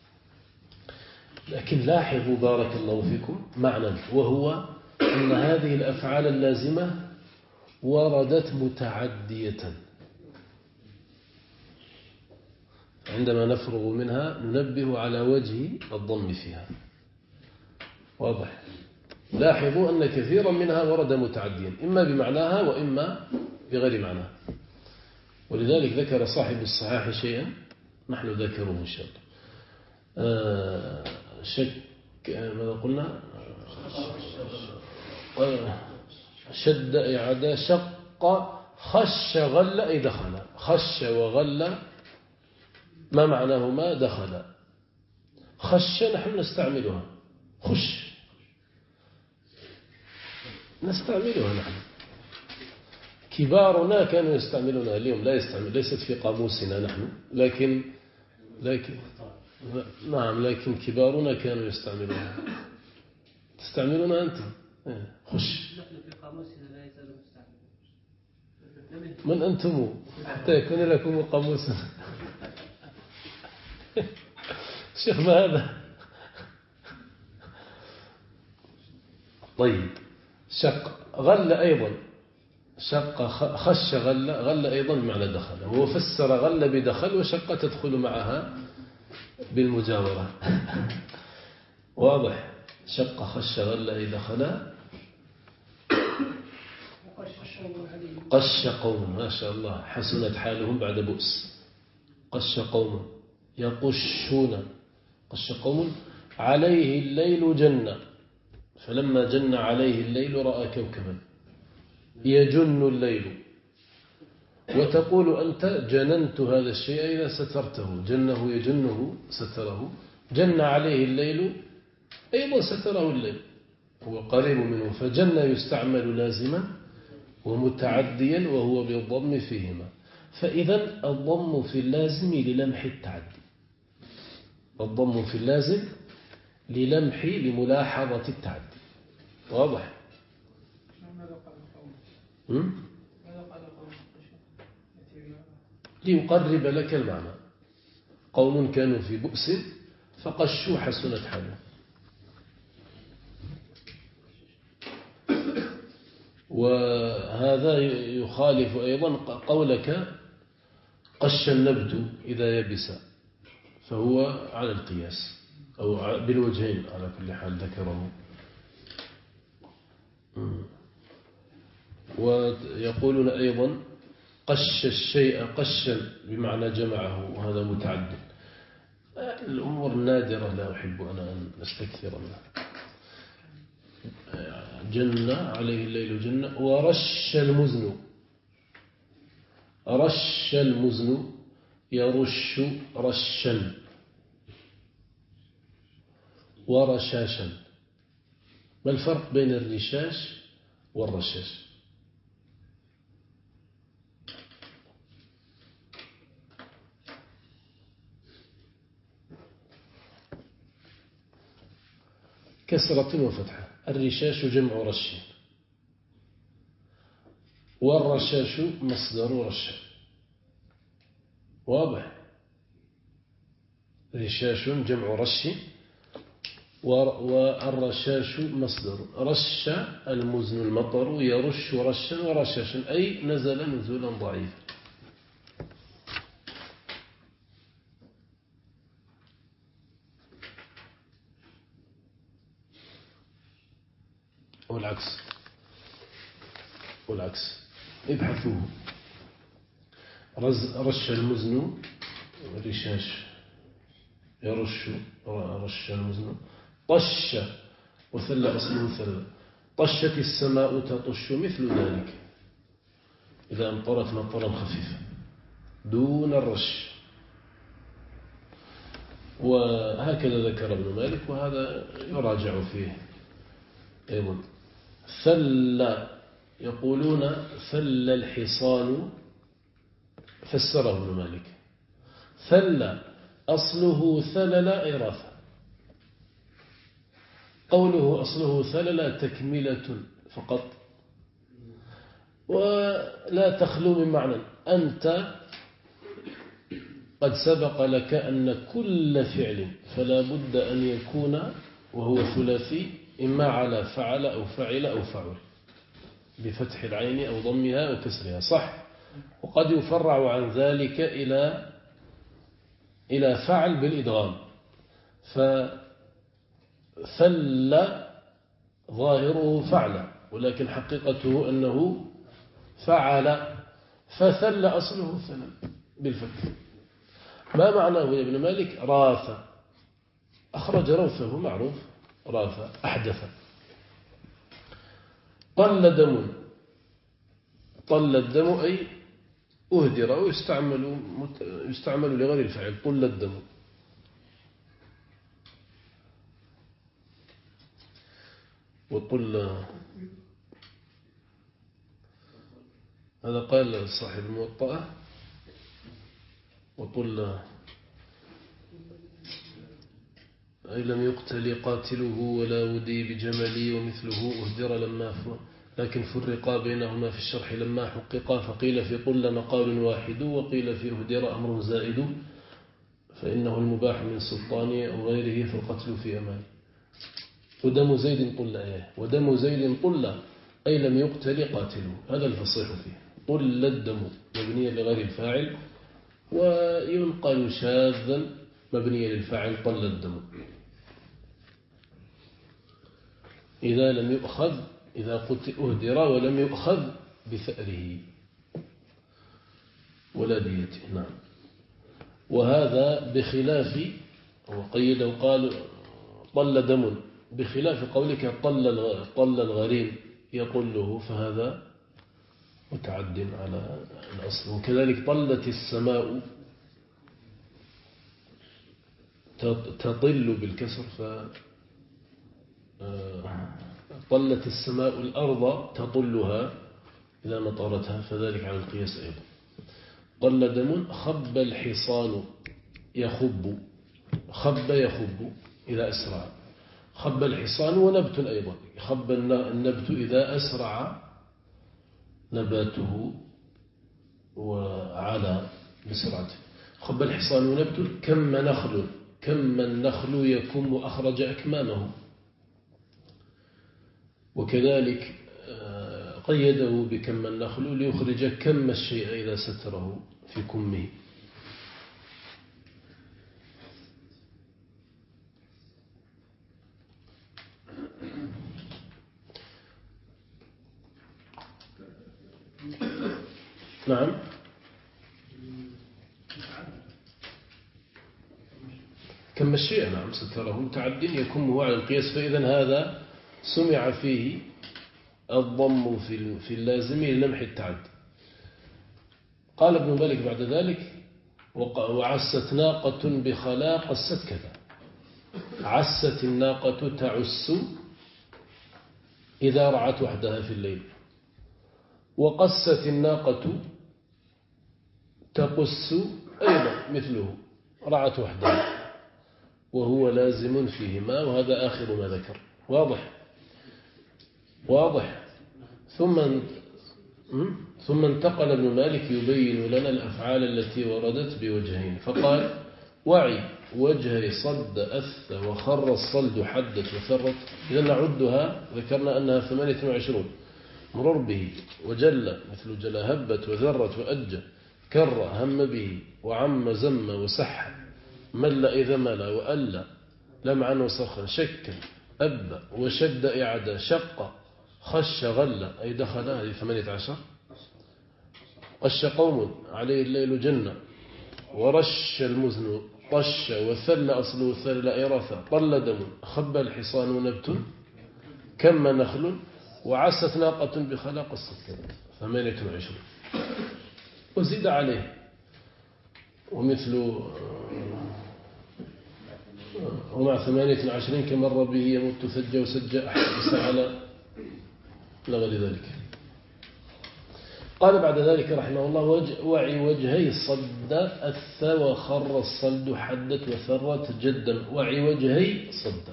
لكن لاحظوا بارك الله فيكم معنى، وهو أن هذه الأفعال اللازمة وردت متعدية. عندما نفرغ منها ننبه على وجه الضم فيها. واضح؟ لاحظوا أن كثيرا منها ورد متعديا، إما بمعناها وإما بغير معناها. ولذلك ذكر صاحب الصحاح شيئا نحن ذكره إن شاء الله. شك ماذا قلنا؟ شد إعادة. شق خش غل أي دخل. خش وغل ما معناهما؟ دخل. خش نحن نستعملها، خش نستعملها نحن، كبارنا كانوا يستعملونها، اليوم لا يستعمل، ليست في قاموسنا نحن، لكن نعم، لكن كبارنا كانوا يستعملونها. تستعملونها أنت؟ خش. من أنتم حتى يكون لكم قاموس؟ شيخ ما هذا؟ طيب. شق غل أيضا. شق خش غل أيضا بمعنى دخل. هو فسر غل بدخل، وشق تدخل معها بالمجاورة. واضح؟ شق خش غل أي دخل. قش قوم، ما شاء الله، حسنت حالهم بعد بؤس. قش قوم يقشون. قش قوم عليه الليل جن، فلما جن عليه الليل رأى كوكبا. يجن الليل. وتقول أنت جننت هذا الشيء إذا سترته. جنه يجنه ستره. جن عليه الليل أيضا ستره الليل، هو قريب منه. فجن يستعمل لازما ومتعديا وهو بالضم فيهما. فإذا الضم في اللازم للمح التعدي. الضم في اللازم للمح لملاحظة التعدي. واضح؟ ليقرب لك المعنى. قوم كانوا في بؤس فقشوا حسنت حالهم. وهذا يخالف أيضا قولك قش النبت إذا يبس، فهو على القياس أو بالوجهين على كل حال ذكره. ويقولون أيضا قش الشيء قشا بمعنى جمعه، وهذا متعدد. الأمور النادرة لا أحب أنا أن أستكثر منها. جن عليه الليل جن. ورش المزن. رش المزن يرش رشا. ورشاشا. ما الفرق بين الرشاش والرشاش؟ كسرة وفتحة. الرشاش جمع رش، والرشاش مصدر رش. واضح؟ رشاش جمع رش، والرشاش مصدر. رش المزن المطر، يرش رشا ورشاشا أي نزل نزولا ضعيفا. والعكس ابحثوه. رش المزن رشاش يرش رش المزن. طش وثل أصله ثل. طشت السماء تطش مثل ذلك إذا أمطرت مطرا خفيفا دون الرش. وهكذا ذكر ابن مالك وهذا يراجع فيه أيضا. ثل يقولون ثل الحصان فسره ابن مالك. ثل أصله ثلل أي راث. قوله أصله ثلل تكملة فقط ولا تخلو من معنى. أنت قد سبق لك أن كل فعل فلا بد أن يكون وهو ثلاثي إما على فعل أو فعل أو فعل بفتح العين أو ضمها أو كسرها صح. وقد يفرع عن ذلك إلى فعل بالإدغام. فثل ظاهره فعل ولكن حقيقته أنه فعل. فثل أصله ثلل بالفتح. ما معناه يا ابن مالك؟ راث أخرج روثه معروف راث أحدث. طل دم. طل الدم أي أهدر ويستعمل لغير الفعل. طل الدم. وطل هذا قال صاحب الموطأة. وطل أي لم يقتل قاتله ولا ودي بجملي ومثله أهدر لما لكن فرقا بينهما في الشرح لما حققا. فقيل في طل مقال واحد وقيل في أهدر أمر زائد فإنه المباح من سلطانه أو غيره فالقتل في أمان. ودم زيد طل أيه. ودم زيد طل أي لم يقتل قاتله. هذا الفصيح فيه. طل الدم مبنيا لغير الفاعل وينقل شاذا مبنيا للفاعل طل الدم إذا لم يؤخذ إذا أهدر ولم يؤخذ بثأره ولا ديته. نعم. وهذا بخلاف وقيده قال طل دم بخلاف قولك طل الغريم يطله فهذا متعد على الأصل. وكذلك طلت السماء تطل بالكسر طلت السماء الأرض تطلها إذا مطرتها فذلك على القياس أيضا. طل دم. خب الحصان يخب. خب يخب إذا أسرع. خب الحصان ونبت أيضا. خب النبت إذا أسرع نباته وعلى بسرعته. خب الحصان ونبت. كم نخل. كم النخل يكم أخرج أكمامه. وكذلك قيده بكم النخل ليخرج كم الشيء إذا ستره في كمه. نعم. كم الشيء نعم ستره متعد يكمه على القياس. فإذا هذا سمع فيه الضم في اللازم للمح التعد. قال ابن مالك بعد ذلك وعست ناقة بخلا قست كذا. عست الناقة تعس إذا رعت وحدها في الليل. وقست الناقة تقس أيضا مثله رعت وحدها وهو لازم فيهما. وهذا آخر ما ذكر. واضح. ثم انتقل ابن مالك يبين لنا الأفعال التي وردت بوجهين. فقال وعي وجه صد أث وخر الصلد حدت وثرت. إذا نعدها ذكرنا أنها 28. مرر به وجل مثل جل هبت وذرت وأج كر هم به وعم زم وسح مل إذا ملا وألا لمعا وسخا شك أب وشد إعدى شق خش غل أي دخل. هذه 18. غش قوم عليه الليل جنة ورش المزن طش وثل أصله ثل إرث طل دم خب الحصان نبت كم نخل وعست ناقة بخلاق السكر 28 وزيد عليه ومثل ومع 28 كمر به يمت ثج وسج أحبس على لغير ذلك. قال بعد ذلك رحمه الله وعي وجهي صد أث وخر الصلد حدت وثرت جدا وعي وجهي صد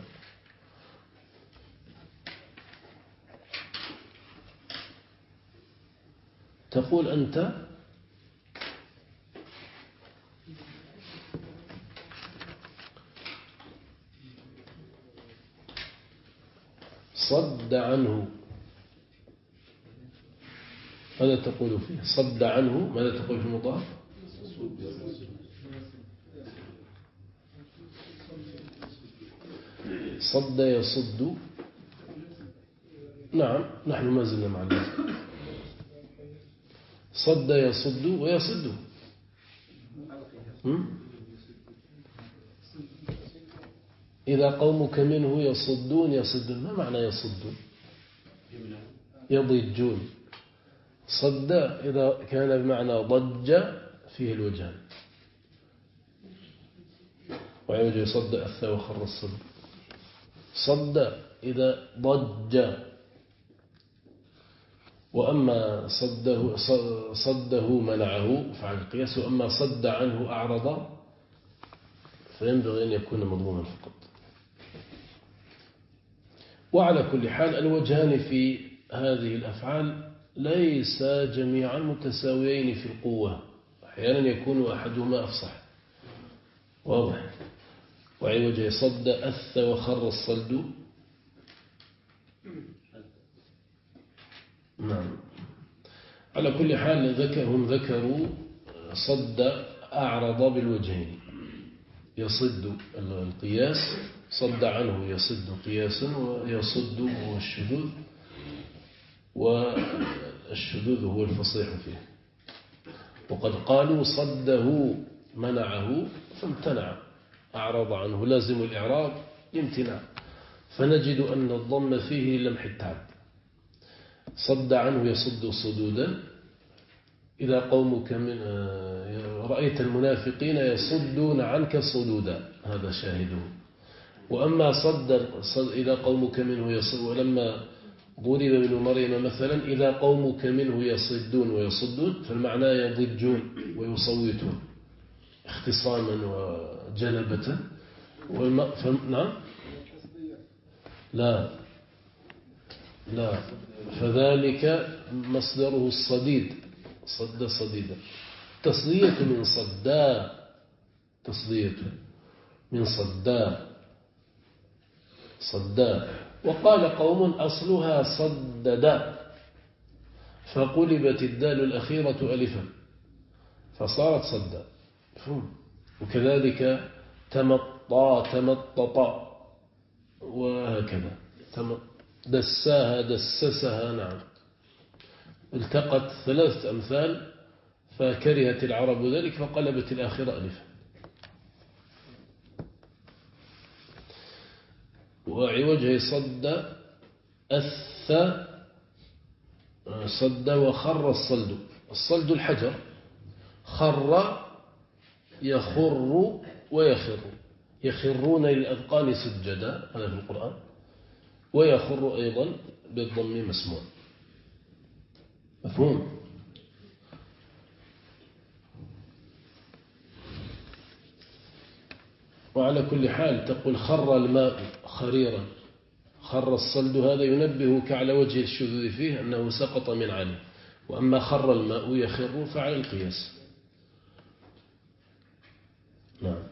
تقول أنت صد عنه ماذا تقول فيه صد عنه ماذا تقول في المضاف صد يصد نعم نحن ما زلنا مع اللازم صد يصد ويصد إذا قومك منه يصدون ما معنى يصدون يضجون صد إذا كان بمعنى ضج فيه الوجهان وعوجه صد أثى وخر الصد صد إذا ضج وأما صده منعه فعل القياس وأما صد عنه أعرض فينبغي أن يكون مضموما فقط. وعلى كل حال الوجهان في هذه الأفعال ليس جميعا متساويين في القوة أحيانا يكون أحدهما أفصح واضح. وعوجه صد أث وخر الصلد نعم. على كل حال هم ذكروا صد أعرض بالوجهين يصد القياس صد عنه يصد قياسا ويصد هو الشذوذ والشذوذ هو الفصيح فيه. وقد قالوا صده منعه فامتنع أعرض عنه لازم الإعراض امتناع فنجد أن الضم فيه لمح التعب صد عنه يصد صدودا إذا قومك من رأيت المنافقين يصدون عنك صدودا هذا شاهده. وأما صد إذا قومك منه يصد ولما ضرب ابن مريم مثلا إذا قومك منه يصدون ويصدون فالمعنى يضجون ويصوتون اختصاما وجلبة نعم لا فذلك مصدره الصديد صد صديدا تصدية من صدا تصدية من صدا وقال قوم أصلها صددا فقلبت الدال الأخيرة ألفا فصارت صدا وكذلك تمططا وهكذا دساها دسسها نعم التقت 3 أمثال فكرهت العرب ذلك فقلبت الآخرة ألفا. وعوجه صد أث صد وخر الصلد الحجر خر يخر ويخر يخرون للأذقان سجدا هذا في القرآن ويخر أيضا بالضم مسموع مفهوم. وعلى كل حال تقول خر الماء خريرا خر الصلد هذا ينبهك على وجه الشذوذ فيه أنه سقط من عليه. وأما خر الماء يخر فعلى القياس نعم.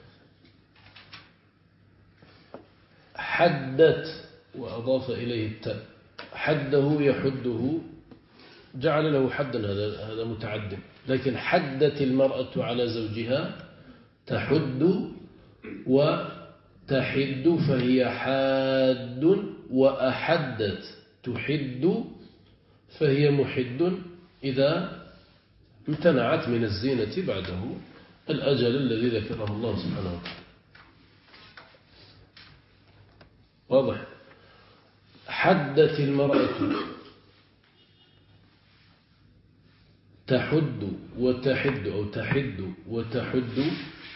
حدت وأضاف إليه التاء حده يحده جعل له حدا هذا متعد لكن حدت المرأة على زوجها تحد وتحد فهي حاد وأحدت تحد فهي محد إذا امتنعت من الزينة بعده الأجل الذي ذكره الله سبحانه وتعالى. واضح. حدت المرأة تحد وتحد أو تحد وتحد،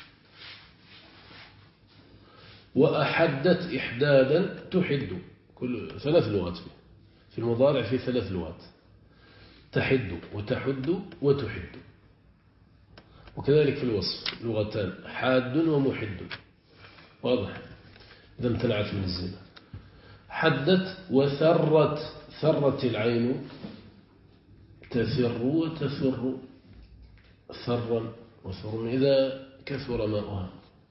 وأحدت إحدادا تحد. كل 3 لغات في المضارع، في 3 لغات: تحد وتحد وتحد. وكذلك في الوصف لغتان: حاد ومحد. واضح. إذا امتنعت من الزنا. حدت وثرت، ثرت العين تثر وتثر، ثرا وثر إذا كثر ماؤها.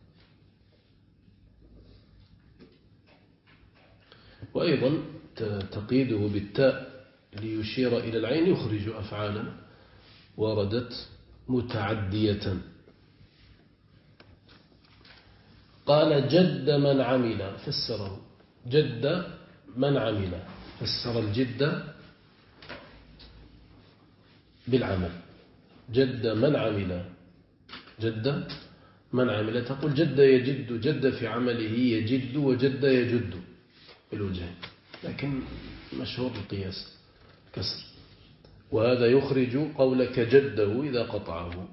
وأيضا تقييده بالتاء ليشير إلى العين يخرج أفعالا وردت متعدية. قال: جد من عمل، فسره. جد من عمل، فسر الجد بالعمل. جد من عمل، جد من عمل. تقول جد يجد، جد في عمله يجد، وجد يجد بالوجه، لكن مشهور القياس كسر. وهذا يخرج قولك جده إذا قطعه،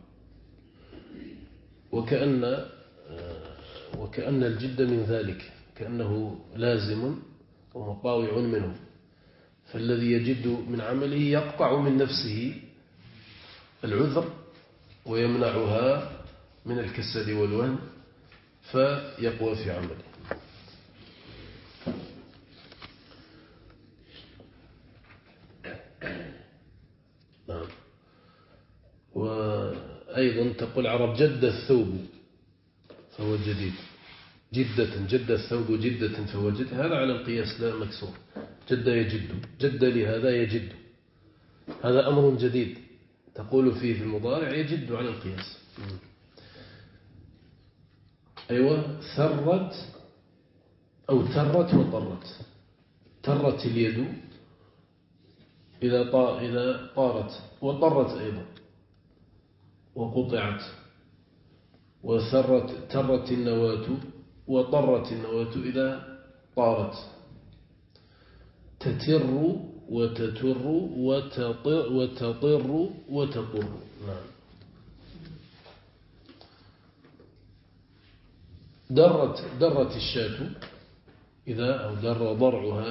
وكأن الجد من ذلك، كأنه لازم ومطاوع منه. فالذي يجد من عمله يقطع من نفسه العذر ويمنعها من الكسل والوهن فيقوى في عمله. نعم. وأيضا تقول عرب: جد الثوب فهو جديد. جدة، جد الثوب جدة فهو جد. هذا على القياس لا مكسور. جد يجد، جد لهذا يجد، هذا أمر جديد تقول فيه في المضارع يجد على القياس. أيوة. ثرت أو ترت وطرت. ترت اليد إذا طارت، وطرت أيضا وقطعت. ترت النواة وطرت النواة إذا طارت. تتر وتتر وتطر وتطر. نعم. درت الشاة أو در ضرعها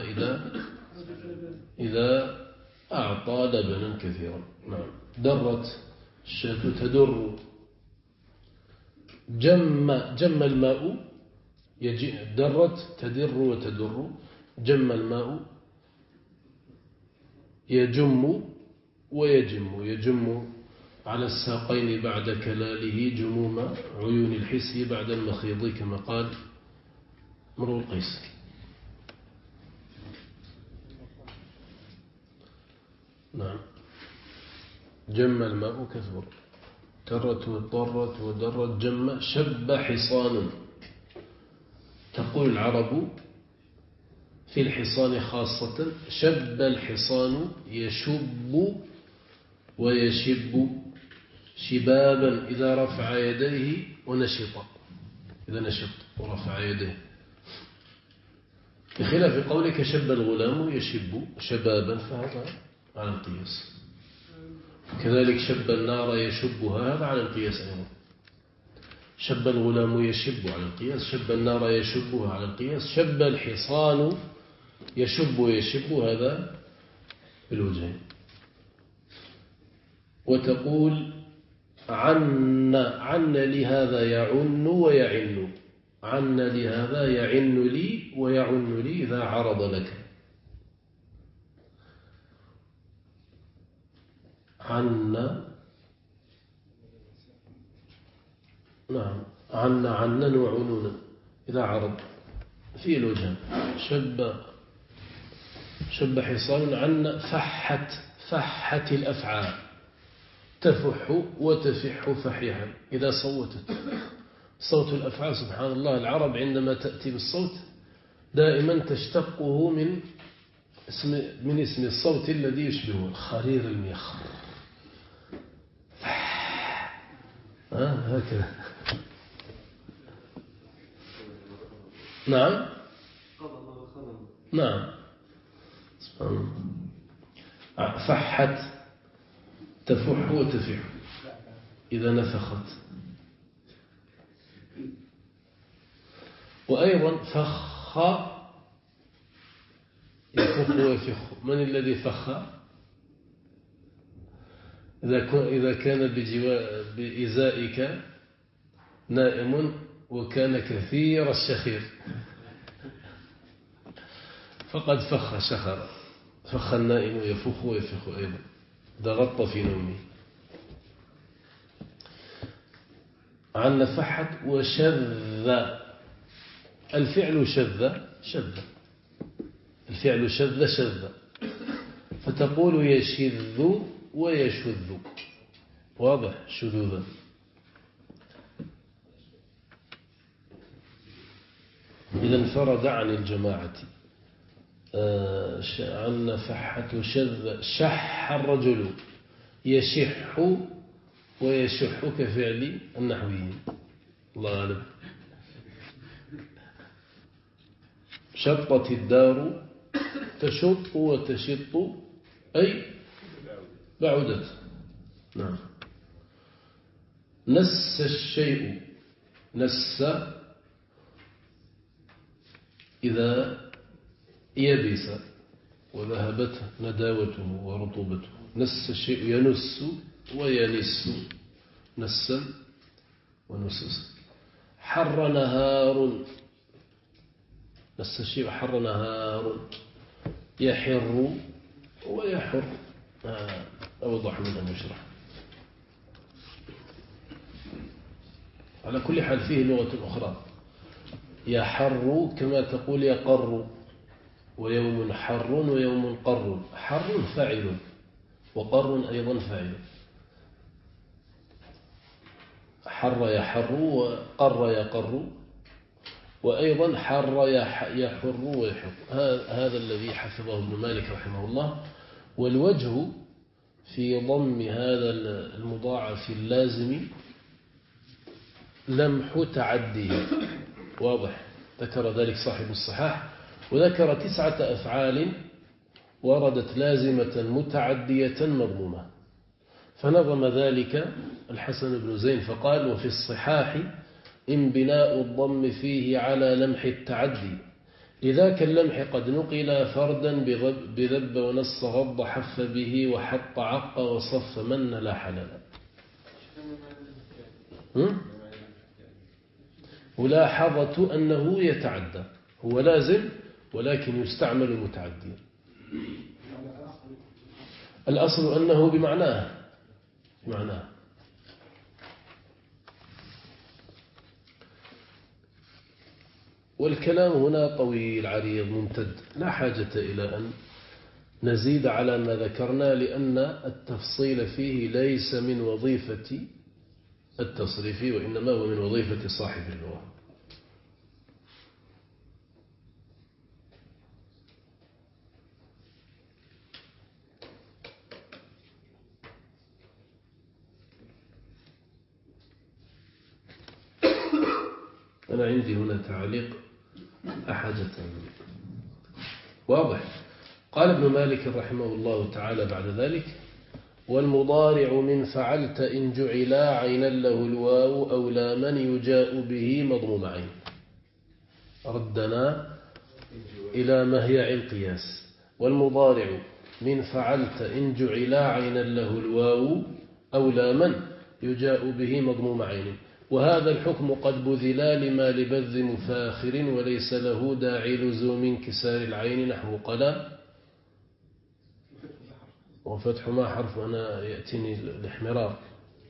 إذا أعطى لبنا كثيرا. نعم. درت الشاة تدر. جم الماء درت تدر وتدر. جم الماء يجم ويجم. يجم على الساقين بعد كلاله جموم عيون الحسي بعد المخيض، كما قال امرؤ القيس. نعم. جم الماء كثر. ترت وطرت ودرت. جم. شب حصان. تقول العرب في الحصان خاصة: شب الحصان يشب ويشب شبابا إذا رفع يديه ونشط. إذا نشط ورفع يديه، بخلاف قولك شب الغلام يشب شبابا، فهذا على القياس. كذلك شب النار يشبها، هذا على القياس أيضا. شب الغلام يشب على القياس، شب النار يشبها على القياس، شب الحصان يشب ويشب، هذا بالوجهين. وتقول عن لهذا يعن ويعن. عن لهذا يعن لي ويعن لي إذا عرض لك. عن، نعم، عنا وعنونا إذا عرض في الوجه. شب حصان. عن فحت الأفعال. تفح وتفح فحيحا إذا صوتت. صوت الأفعال سبحان الله، العرب عندما تأتي بالصوت دائما تشتقه من اسم الصوت الذي يشبهه، الخرير الميخ. هكذا. نعم نعم. فحت تفح وتفح إذا نفخت. وأيضا فخ يفخ ويفخ. من الذي فخ؟ إذا كان بإزائك نائم وكان كثير الشخير فقد فخ شخر. فخ النائم يفخ ويفخ أيضا ضغط في نومه. عن فحت وشذ. الفعل شذ. الفعل شذ. فتقول يشذ ويشذ. واضح شذوذا. إذا انفرد عن الجماعة. عن فحت شذ. شح الرجل يشح ويشح كفعل النحويين. الله غالب. شطت الدار تشط وتشط أي بعدت. نعم. نس الشيء. نس إذا يبس وذهبت نداوته ورطوبته. نس الشيء ينس وينس. نسا ونسس. حر نهار. نس الشيء حر نهار. يحر ويحر. أوضح من أن يشرح. على كل حال فيه لغة أخرى. يحر كما تقول يقر. ويوم حر ويوم قر. حر فاعل وقر أيضا فاعل. حر يحر وقر يقر. وأيضا حر يحر ويحر. هذا الذي حفظه ابن مالك رحمه الله. والوجه في ضم هذا المضاعف اللازم لمح تعديه. واضح. ذكر ذلك صاحب الصحاح. وذكر 9 أفعال وردت لازمة متعدية مضمومة. فنظم ذلك الحسن بن زين فقال: وفي الصحاح انبناء الضم فيه على لمح التعدي، لذاك اللمح قد نقل فردا بذب ونص غض حف به وحط عق وصف من لا حلال. ملاحظة أنه يتعدى، هو لازم ولكن يستعمل متعديا. الأصل أنه بمعناه والكلام هنا طويل عريض ممتد، لا حاجة إلى أن نزيد على ما ذكرنا، لأن التفصيل فيه ليس من وظيفة التصريف وإنما هو من وظيفة صاحب اللغة. أنا عندي هنا تعليق أحاجة. واضح. قال ابن مالك رحمه الله تعالى بعد ذلك: والمضارع من فعلت إن جعلا عينا له الواو أو لا من يجاء به مضموم عين. ردنا إلى مهيع القياس. والمضارع من فعلت إن جعلا عينا له الواو أو لا من يجاء به مضموم عين. وهذا الحكم قد بذلا لما لبذ مفاخر وليس له داعي لزوم انكسار العين نحو قلا. وفتح ما حرف أنا يأتيني الاحمرار،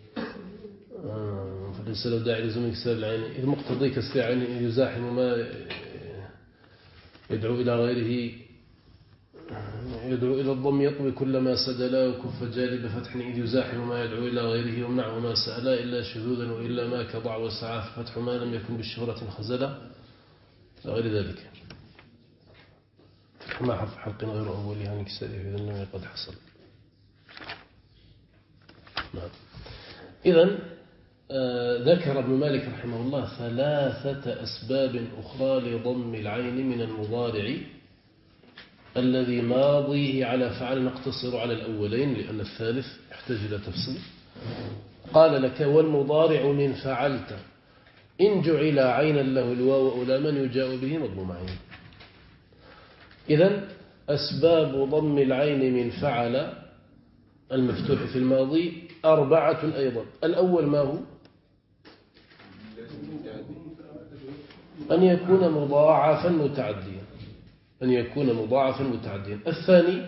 فليس له داعي لزوم انكسار العين إذ مقتضي كسر العين يزاحم ما يدعو إلى غيره، يدعو إلى الضم يطوي كل ما سدلا وكف جالب فتح إذ يزاحم ما يدعو إلى غيره ومنعه ما سألا إلا شذوذا وإلا ما كضع وسعى فتح ما لم يكن بالشهرة خزلا غير ذلك. فتح ما حرف حلق غير أول يعني كسره إذا النوي قد حصل. نعم. إذن ذكر ابن مالك رحمه الله 3 أسباب أخرى لضم العين من المضارع الذي ماضيه على فعل. نقتصر على الأولين لأن الثالث يحتاج إلى تفصيل. قال لك والمضارع من فعلت إن جعل عينا له الواو أو لاما يجاء به مضموم عين. إذن أسباب ضم العين من فعل المفتوح في الماضي 4 أيضا. الأول ما هو؟ أن يكون مضاعفا متعديا. أن يكون مضاعفا متعديا. الثاني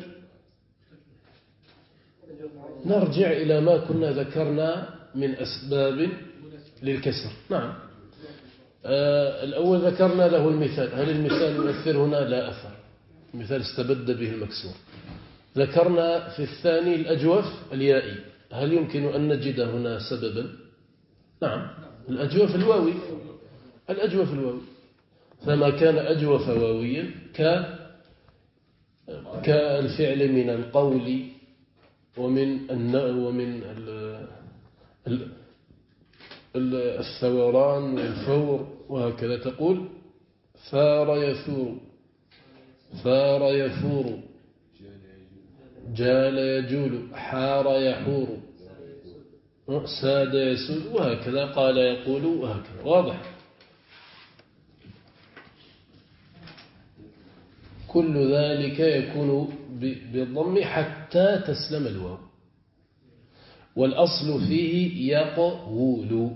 نرجع إلى ما كنا ذكرنا من أسباب للكسر. نعم. الأول ذكرنا له المثال. هل المثال يؤثر هنا؟ لا أثر. المثال استبد به المكسور. ذكرنا في الثاني الأجوف اليائي. هل يمكن أن نجد هنا سببا؟ نعم. الأجوف الواوي. الأجوف الواوي. فما كان أجوف واويا كالفعل من القول ومن الثوران والفور وهكذا. تقول ثار يثور، ثار يثور، جال يجول، حار يحور، ساد يسود، وهكذا. قال يقول، وهكذا. واضح؟ كل ذلك يكون بالضم حتى تسلم الواو. والأصل فيه يقول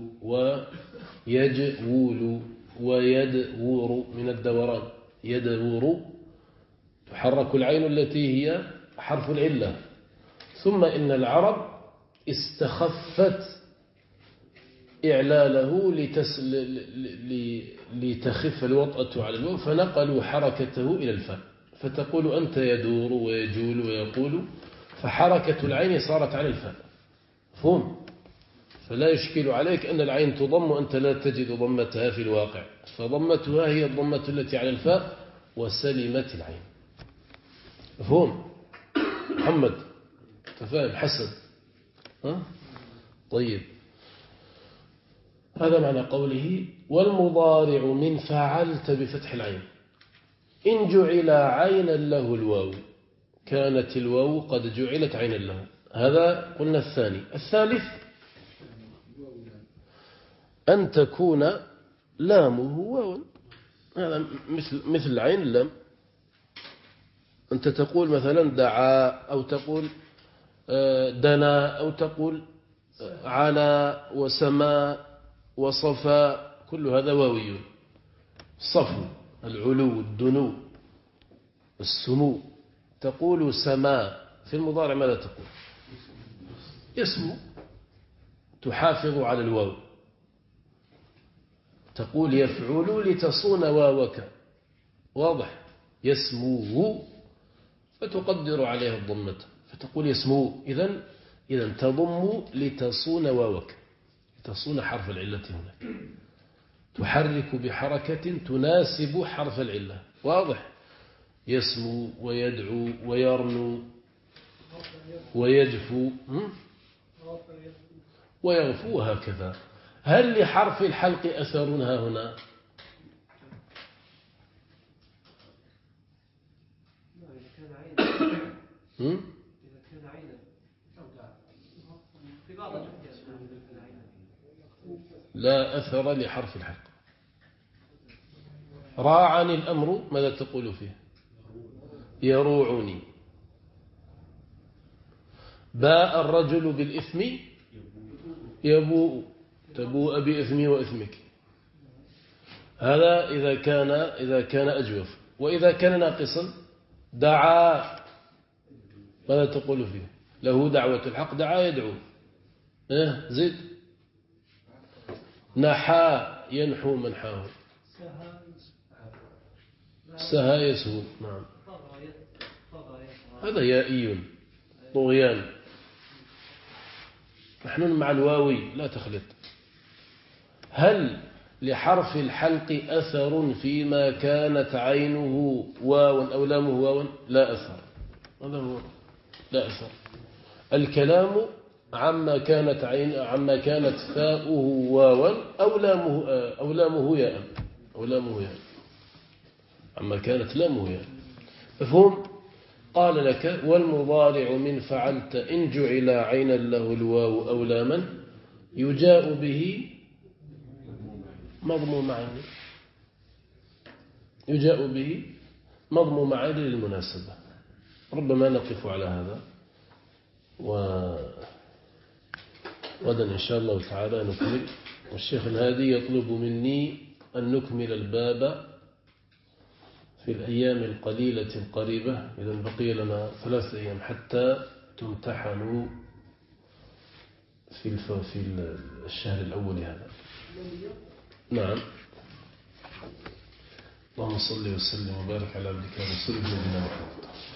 ويجول ويدور من الدوران. يدور تحرك العين التي هي حرف العلة. ثم إن العرب استخفت إعلاله لتخف الوطأة على الواو، فنقلوا حركته إلى الفاء. فتقول أنت يدور ويجول ويقول، فحركة العين صارت على الفاء. فهم؟ فلا يشكل عليك أن العين تضم وأنت لا تجد ضمتها في الواقع. فضمتها هي الضمة التي على الفاء وسلمت العين. مفهوم؟ محمد تفهم؟ حسن؟ ها؟ طيب. هذا معنى قوله والمضارع من فعلت بفتح العين إن جعل عينا له الواو. كانت الواو قد جعلت عينا له. هذا قلنا الثاني. الثالث أن تكون لامه واو. هذا مثل العين اللام. أنت تقول مثلا دعا، أو تقول دنا، أو تقول على وسما وصفا، كل هذا واوي. الصفو، العلو، الدنو، السمو. تقول سما في المضارع ماذا تقول؟ يسمو. تحافظ على الواو. تقول يفعل لتصون واوك. واضح؟ يسموه فتقدر عليها الضمة فتقول يسمو. إذن تضم لتصون واوك، تصون حرف العلة هناك. تحرك بحركة تناسب حرف العلة. واضح؟ يسمو ويدعو ويرنو ويجفو ويغفو، وهكذا. هل لحرف الحلق أثر ها هنا؟ لا أثر لحرف الحلق. راعني الأمر ماذا تقول فيه؟ يروعني. باء الرجل بالإثم يبوء، تبوء بإثمي وإثمك. هذا إذا كان أجوف. وإذا كان ناقصا دعا ماذا تقول فيه؟ له دعوة الحق، دعا يدعو. زيد. نحى ينحو منحاه. سها يسهو. نعم. هذا يائي. طغيان. نحن مع الواوي لا تخلط. هل لحرف الحلق أثر فيما كانت عينه واو أو لامه واو؟ لا أثر. هذا هو، لا أثر. الكلام عما كانت فاؤه واوا أو لامه ياء عما كانت لامه ياء. مفهوم؟ قال لك والمضارع من فعلت إن جعل عينا له الواو أو لاما يجاء به مضموم عين للمناسبة. ربما نقف على هذا وغدا إن شاء الله تعالى نكمل. والشيخ الهادي يطلب مني أن نكمل الباب في الأيام القليلة القريبة، إذا بقي لنا 3 أيام حتى تمتحنوا في الشهر الأول هذا. نعم. اللهم صل وسلم وبارك على عبدك ورسولك نبينا محمد.